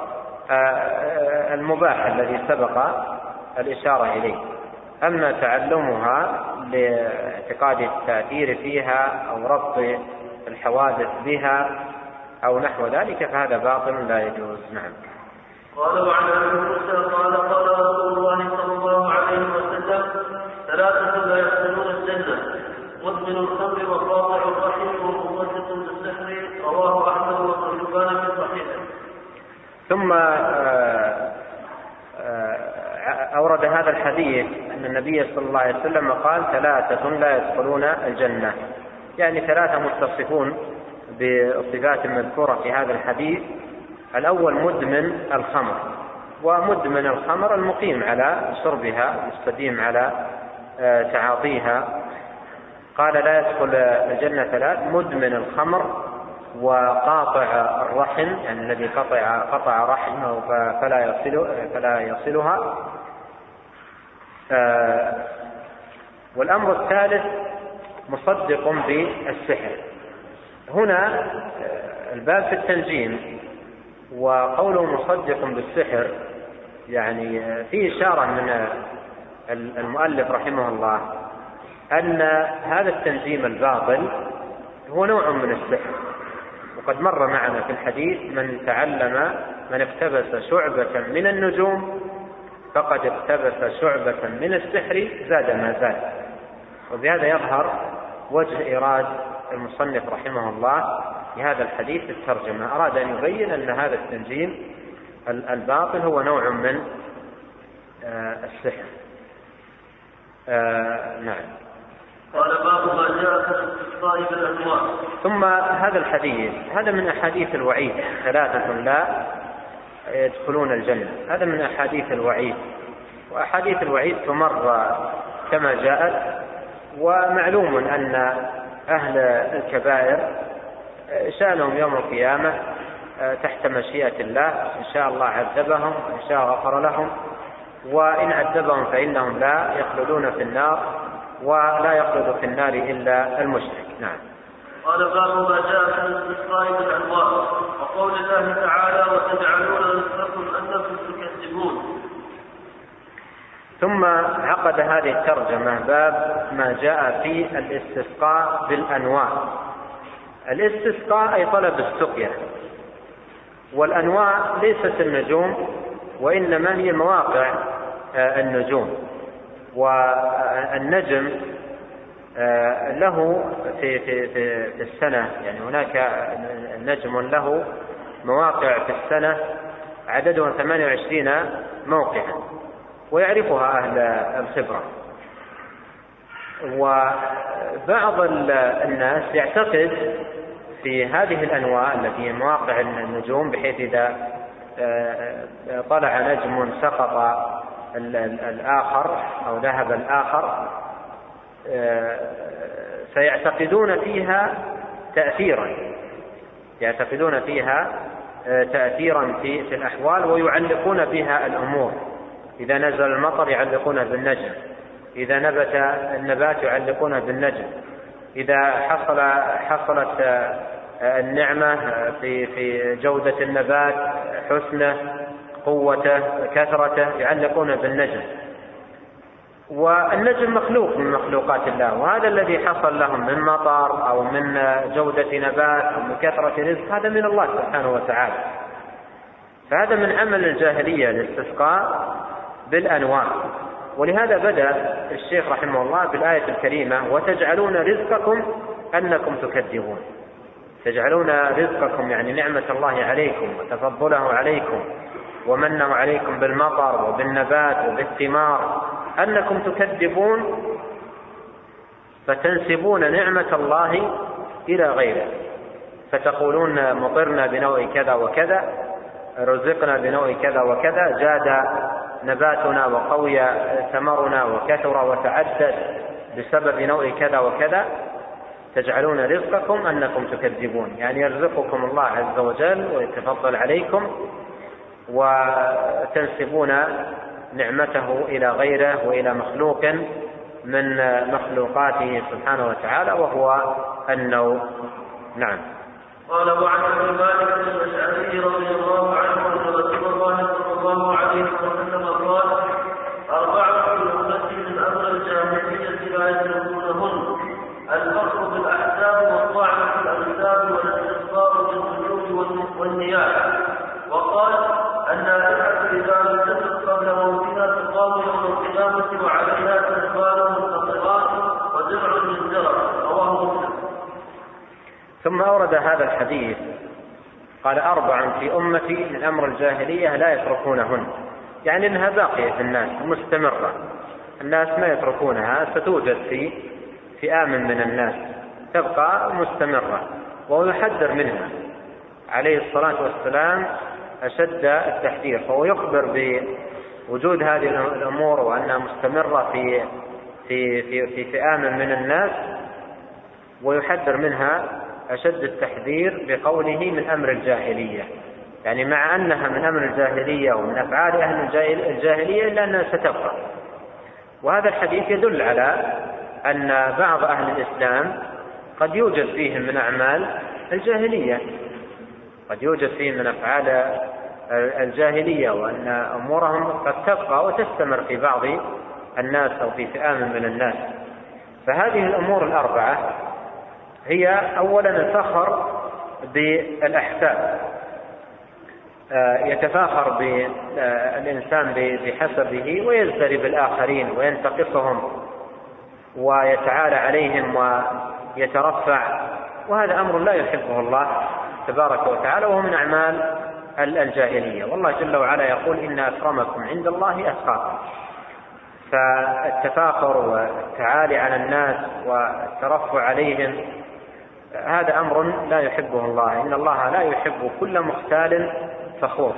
المباح الذي سبق الإشارة إليه. أما تعلمها لاعتقاد التأثير فيها أو ربط الحوادث بها أو نحو ذلك فهذا باطل لا يجوز. نعم. قال وعن ابي موسى قال قال رسول الله صلى الله عليه وسلم ثلاثة لا يدخلون الجنة مدمن الخمر وقاطع الرحم وممسك بالسحر رواه أحمد وصحيحان في صحيحه. ثم أورد هذا الحديث أن النبي صلى الله عليه وسلم قال ثلاثة لا يدخلون الجنة، يعني ثلاثة متصفون بصفات مذكورة في هذا الحديث. الأول مدمن الخمر، ومدمن الخمر المقيم على شربها المستديم على تعاطيها. قال لا يدخل الجنة ثلاث: مدمن الخمر وقاطع الرحم، يعني الذي قطع قطع رحمه فلا يصل فلا يصلها. والأمر الثالث مصدق بالسحر. هنا الباب في التنجيم، وقوله مصدق بالسحر يعني في إشارة من المؤلف رحمه الله أن هذا التنجيم الباطل هو نوع من السحر. وقد مر معنا في الحديث من تعلم من اقتبس شعبة من النجوم فقد اقتبس شعبة من السحر زاد ما زاد. وبهذا يظهر وجه إيراد المصنف رحمه الله لهذا الحديث الترجمة. أراد أن يبين أن هذا التنجيم الباطل هو نوع من السحر. نعم. قال باب ما جاء في الاستسقاء بالأنواع. ثم هذا الحديث هذا من أحاديث الوعيد، ثلاثة لا يدخلون الجنة، هذا من أحاديث الوعيد. وأحاديث الوعيد تمر كما جاءت. ومعلوم أن أهل الكبائر شأنهم يوم القيامة تحت مشيئة الله، إن شاء الله عذبهم وإن شاء غفر لهم، وإن عذبهم فإنهم لا يخلدون في النار، ولا يخلد في النار إلا المشرك. نعم. قال باب ما جاء في الاستسقاء بالأنواع وقول الله تعالى وتجعلون رزقكم أنكم تكذبون. ثم عقد هذه الترجمة باب ما جاء في الاستسقاء بالأنواع. الاستسقاء أي طلب السقيا، والأنواع ليست النجوم وإنما هي مواقع النجوم. والنجم له في في في السنة، يعني هناك نجم له مواقع في السنة عددها ثمانية وعشرين موقعا، ويعرفها أهل الخبرة. وبعض الناس يعتقد في هذه الأنواع التي هي مواقع النجوم، بحيث إذا طلع نجم سقط الآخر أو ذهب الآخر فيعتقدون فيها تأثيرا يعتقدون فيها تأثيرا في في الأحوال، ويعلقون بها الأمور. إذا نزل المطر يعلقون بالنجم، إذا نبت النبات يعلقون بالنجم، إذا حصل حصلت النعمة في في جودة النبات، حسنه، قوته، كثرته، يعلقون بالنجم. والنجم مخلوق من مخلوقات الله، وهذا الذي حصل لهم من مطر أو من جودة نبات أو من كثرة رزق هذا من الله سبحانه وتعالى. فهذا من عمل الجاهلية الاستسقاء بالأنواع. ولهذا بدأ الشيخ رحمه الله بالآية الكريمة وتجعلون رزقكم أنكم تكذبون. تجعلون رزقكم يعني نعمة الله عليكم وتفضله عليكم ومنه عليكم بالمطر وبالنبات وبالثمار أنكم تكذبون، فتنسبون نعمة الله إلى غيره، فتقولون مطرنا بنوع كذا وكذا، رزقنا بنوع كذا وكذا، جاد نباتنا وقوي ثمرنا وكثر وتعدد بسبب نوع كذا وكذا. تجعلون رزقكم أنكم تكذبون، يعني يرزقكم الله عز وجل ويتفضل عليكم، وتنسبون نعمته إلى غيره وإلى مخلوق من مخلوقاته سبحانه وتعالى، وهو النوم. نعم. قال وعن ابي مالك الاشعري رضي الله عنه ان رسول الله صلى الله عليه وسلم قال: اربعه من امتي من امر الجاهليه لا يتركونهن: الفخر بالاحساب، والطعن في الانساب، والاستسقاء بالنجوم والنياحه. وقال: النائحه اذا لم تتب قبل موتها تقام يوم القيامه وعليها تنفال منقطرات ودرع من درع. رواه مسلم. ثم أورد هذا الحديث قال: أربع في أمتي من أمر الجاهلية لا يتركونهن، يعني أنها باقية في الناس مستمرة، الناس ما يتركونها، ستوجد في فئام من الناس تبقى مستمرة، ويحذر منها عليه الصلاة والسلام أشد التحذير. فهو يخبر بوجود هذه الأمور وأنها مستمرة في في في في فئام من الناس، ويحذر منها أشد التحذير بقوله من أمر الجاهلية، يعني مع أنها من أمر الجاهلية ومن أفعال أهل الجاهلية إلا أنها ستبقى. وهذا الحديث يدل على أن بعض أهل الإسلام قد يوجد فيهم من أعمال الجاهلية، قد يوجد فيهم من أفعال الجاهلية، وأن أمورهم قد تبقى وتستمر في بعض الناس أو في فئام من الناس. فهذه الأمور الأربعة هي أولا الفخر بالأحساب، يتفاخر بالإنسان بحسبه ويزدري بالآخرين وينتقصهم ويتعالى عليهم ويترفع، وهذا أمر لا يحبه الله تبارك وتعالى، وهو من أعمال الجاهلية. والله جل وعلا يقول: إن أكرمكم عند الله أتقاكم. فالتفاخر والتعالي على الناس والترفع عليهم هذا أمر لا يحبه الله، إن الله لا يحب كل مختال فخور.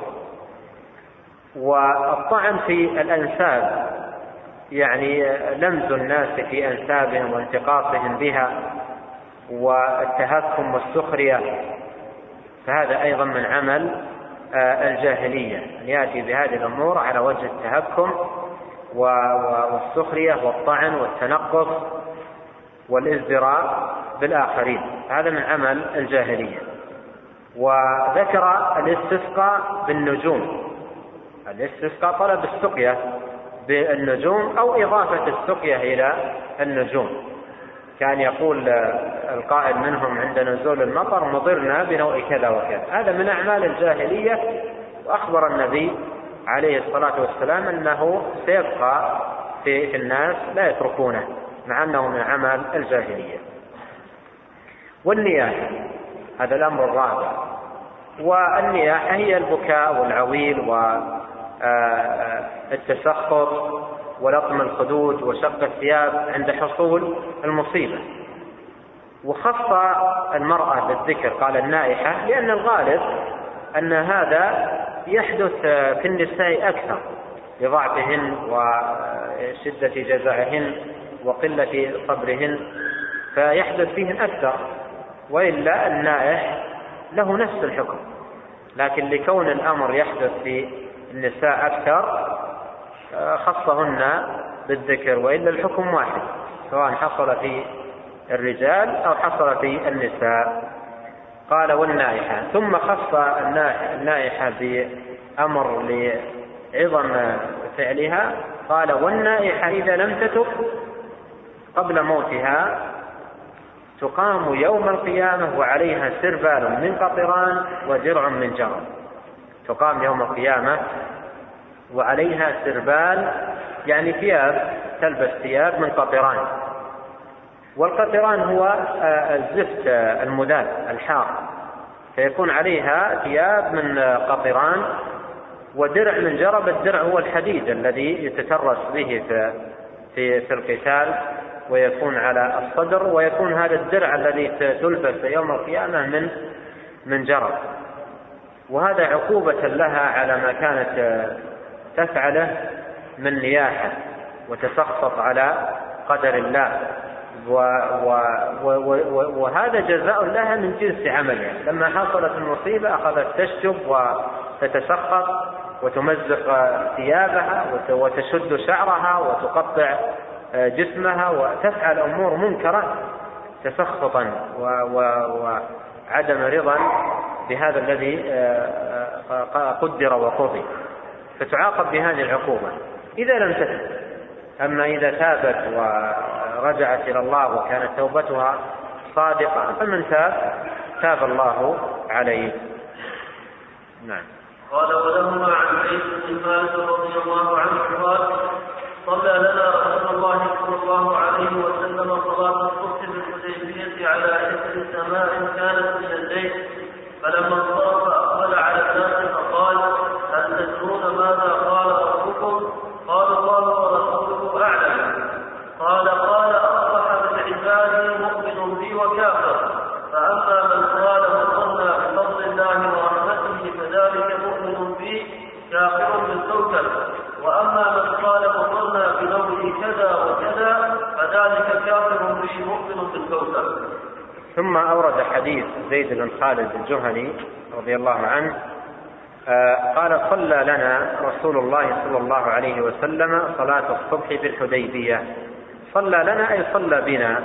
والطعن في الأنساب، يعني لمز الناس في أنسابهم وانتقاصهم بها والتهكم والسخرية، فهذا أيضا من عمل الجاهلية، أن يأتي بهذه الأمور على وجه التهكم والسخرية والطعن والتنقص والازدراء بالآخرين، هذا من عمل الجاهلية. وذكر الاستسقاء بالنجوم، الاستسقاء طلب السقيا بالنجوم أو إضافة السقيا إلى النجوم، كان يقول القائل منهم عند نزول المطر: مطرنا بنوع كذا وكذا. هذا من أعمال الجاهلية، وأخبر النبي عليه الصلاة والسلام أنه سيبقى في الناس لا يتركونه، مع أنه من عمل الجاهلية. والنياحة هذا الأمر الرابع، والنياحة هي البكاء والعويل والتسخط ولطم الخدود وشق الثياب عند حصول المصيبة. وخص المرأة بالذكر، قال النائحة، لأن الغالب أن هذا يحدث في النساء أكثر لضعفهن وشدة جزعهن وقلة صبرهن، فيحدث فيهن أكثر، وإلا النائح له نفس الحكم، لكن لكون الأمر يحدث في النساء أكثر خصهن بالذكر، وإلا الحكم واحد سواء حصل في الرجال أو حصل في النساء. قال: والنائحة. ثم خص النائحة بأمر لعظم فعلها، قال: والنائحة إذا لم تتب قبل موتها تقام يوم القيامة وعليها سربال من قطران ودرع من جرب. تقام يوم القيامة وعليها سربال، يعني ثياب، تلبس ثياب من قطران. والقطران هو الزفت المذاب الحار، فيكون عليها ثياب من قطران ودرع من جرب. الدرع هو الحديد الذي يتترس به في في في القتال، ويكون على الصدر، ويكون هذا الدرع الذي تلبس يوم القيامة من من جرب. وهذا عقوبة لها على ما كانت تفعله من نياحة وتسخط على قدر الله، و و و وهذا جزاء لها من جنس عملها. لما حصلت المصيبة أخذت تشتب وتتسخط وتمزق ثيابها وتشد شعرها وتقطع جسمها وتفعل أمور منكرة تسخطا وعدم رضا بهذا الذي قدر وقضي، فتعاقب بهذه العقوبة إذا لم تتب. أما إذا تابت ورجعت إلى الله وكانت توبتها صادقة فمن تاب تاب الله عليه. نعم. قال ولهما عن زيد بن مالك رضي الله عنه قال صلى لنا رسول الله صلى الله عليه وسلم صلاة الصبح بالحديبية على إثر سماء كانت من الليل، فلما انصرف أقبل على الناس فقال هل تدرون ماذا قال ربكم؟ قال الله ورسوله أعلم. قال قال أصبح من عبادي مؤمن بي وكافر، فأما من قال مطرنا بفضل الله ورحمته فذلك مؤمن بي كافر بالكوكب، وأما من قال مطرنا بنوع كذا وكذا فذلك كافر بي مؤمن بالكوكب. ثم أورد حديث زيد بن خالد الجهني رضي الله عنه قال صلى لنا رسول الله صلى الله عليه وسلم صلاة الصبح بالحديبية. صلى لنا أي صلى بنا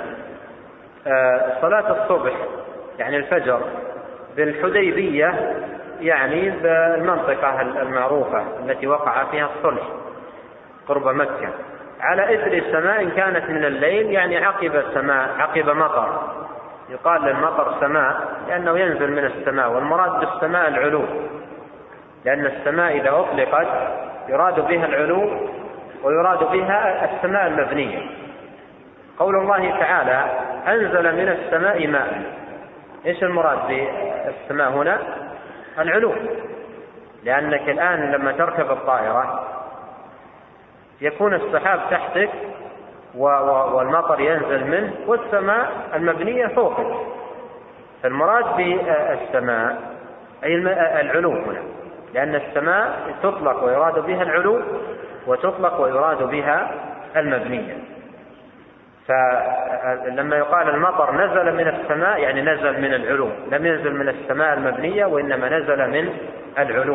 صلاة الصبح يعني الفجر بالحديبية، يعني بالمنطقة المعروفة التي وقع فيها الصلح قرب مكة، على إثر سماء كانت من الليل، يعني عقب السماء عقب مطر. يقال للمطر سماء لأنه ينزل من السماء، والمراد بالسماء العلو، لأن السماء إذا أطلقت يراد بها العلو ويراد بها السماء المبنية. قول الله تعالى أنزل من السماء ماء، إيش المراد بالسماء هنا؟ العلو، لأنك الآن لما تركب الطائرة يكون السحاب تحتك والمطر ينزل منه والسماء المبنية فوقك، فالمراد بالسماء أي العلو هنا، لأن السماء تطلق ويراد بها العلو وتطلق ويراد بها المبنية. فلما يقال المطر نزل من السماء يعني نزل من العلو، لم ينزل من السماء المبنية وإنما نزل من العلو.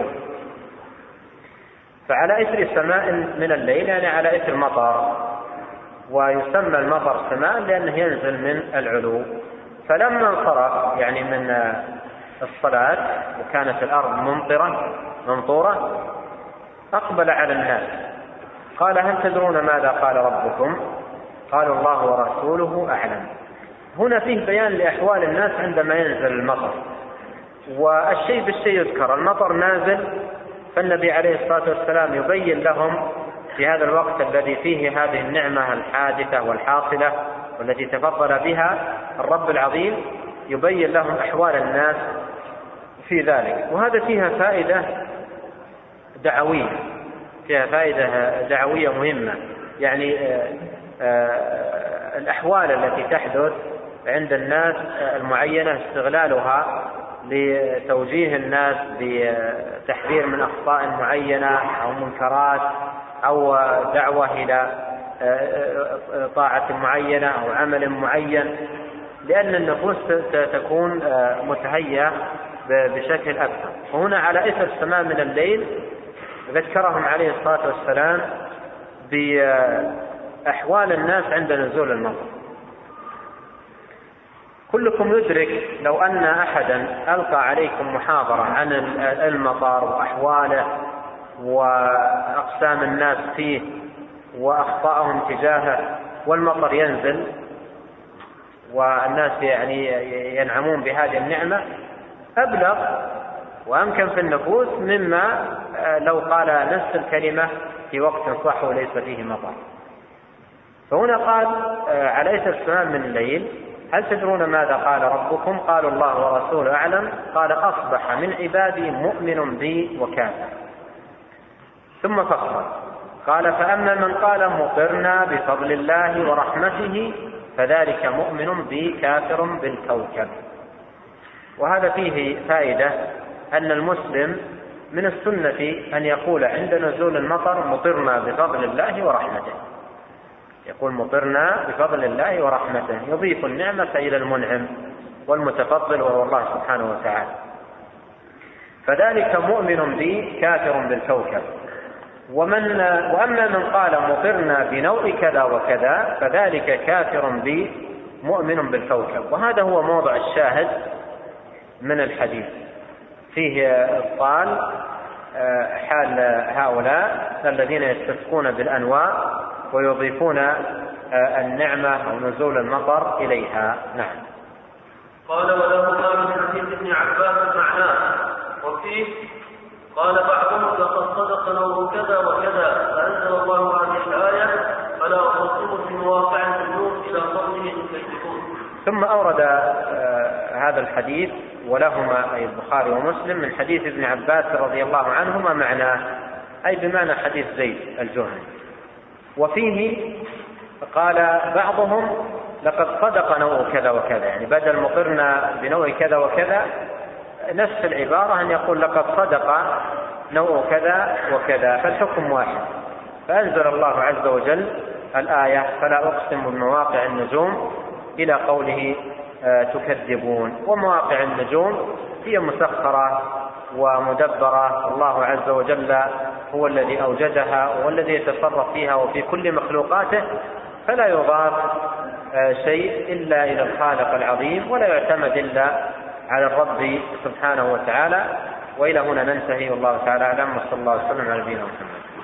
فعلى إثر سماء من الليل يعني على إثر مطر، ويسمى المطر سماء لأنه ينزل من العلو. فلما انصرف يعني من الصلاة وكانت الأرض ممطرة ممطورة أقبل على الناس قال هل تدرون ماذا قال ربكم؟ قالوا الله ورسوله أعلم. هنا فيه بيان لأحوال الناس عندما ينزل المطر، والشيء بالشيء يذكر. المطر نازل فالنبي عليه الصلاة والسلام يبين لهم في هذا الوقت الذي فيه هذه النعمة الحادثة والحاصلة والتي تفضل بها الرب العظيم، يبين لهم أحوال الناس في ذلك. وهذا فيها فائدة دعوية، فيها فائدة دعوية مهمة، يعني الأحوال التي تحدث عند الناس المعينة استغلالها لتوجيه الناس بتحذير من أخطاء معينة أو منكرات أو دعوة إلى طاعة معينة أو عمل معين، لأن النفوس تكون متهيئة بشكل أكثر. وهنا على إثر السماء من الليل ذكرهم عليه الصلاة والسلام بأحوال الناس عند نزول المطر. كلكم يدرك لو أن أحدا ألقى عليكم محاضرة عن المطر وأحواله وأقسام الناس فيه وأخطاءهم تجاهه، والمطر ينزل والناس يعني ينعمون بهذه النعمة، أبلغ وأمكن في النفوس مما لو قال نفس الكلمة في وقت صح وليس فيه مطر. فهنا قال على إثر السماء من الليل هل تدرون ماذا قال ربكم؟ قالوا الله ورسوله أعلم. قال أصبح من عبادي مؤمن بي وكافر. ثم فصل قال فأما من قال مطرنا بفضل الله ورحمته فذلك مؤمن بي كافر بالكوكب. وهذا فيه فائدة أن المسلم من السنة أن يقول عند نزول المطر مطرنا بفضل الله ورحمته، يقول مطرنا بفضل الله ورحمته، يضيف النعمة إلى المنعم والمتفضل وهو الله سبحانه وتعالى. فذلك مؤمن بي كافر بالكوكب. ومن وأما من قال مطرنا بنوء كذا وكذا فذلك كافر بي مؤمن بالكوكب. وهذا هو موضع الشاهد من الحديث، فيه إبطال حال هؤلاء الذين يستسقون بالأنواء ويضيفون النعمة أو نزول المطر إليها. نعم. قال ولهما من حديث ابن عباس معناه وفيه قال بعضهم لقد صدق نوع كذا وكذا فأنزل الله هذه الآية فلا أقسم في مواقع النجوم إلى قوله تكذبون. ثم أورد هذا الحديث ولهما أي البخاري ومسلم من حديث ابن عباس رضي الله عنهما معناه، أي بمعنى حديث زيد الجهني. وفيه قال بعضهم لقد صدق نوع كذا وكذا، يعني بدل مطرنا بنوع كذا وكذا نفس العبارة أن يقول لقد صدق نوع كذا وكذا، فالحكم واحد. فأنزل الله عز وجل الآية فلا أقسم بمواقع النجوم إلى قوله تكذبون. ومواقع النجوم هي مسخرة ومدبرة، الله عز وجل هو الذي أوجدها والذي يتصرف فيها وفي كل مخلوقاته، فلا يضاف شيء إلا إلى الخالق العظيم ولا يعتمد إلا على الرب سبحانه وتعالى. وإلى هنا ننتهي والله تعالى أعلم، وصلى الله وسلم على نبينا محمد.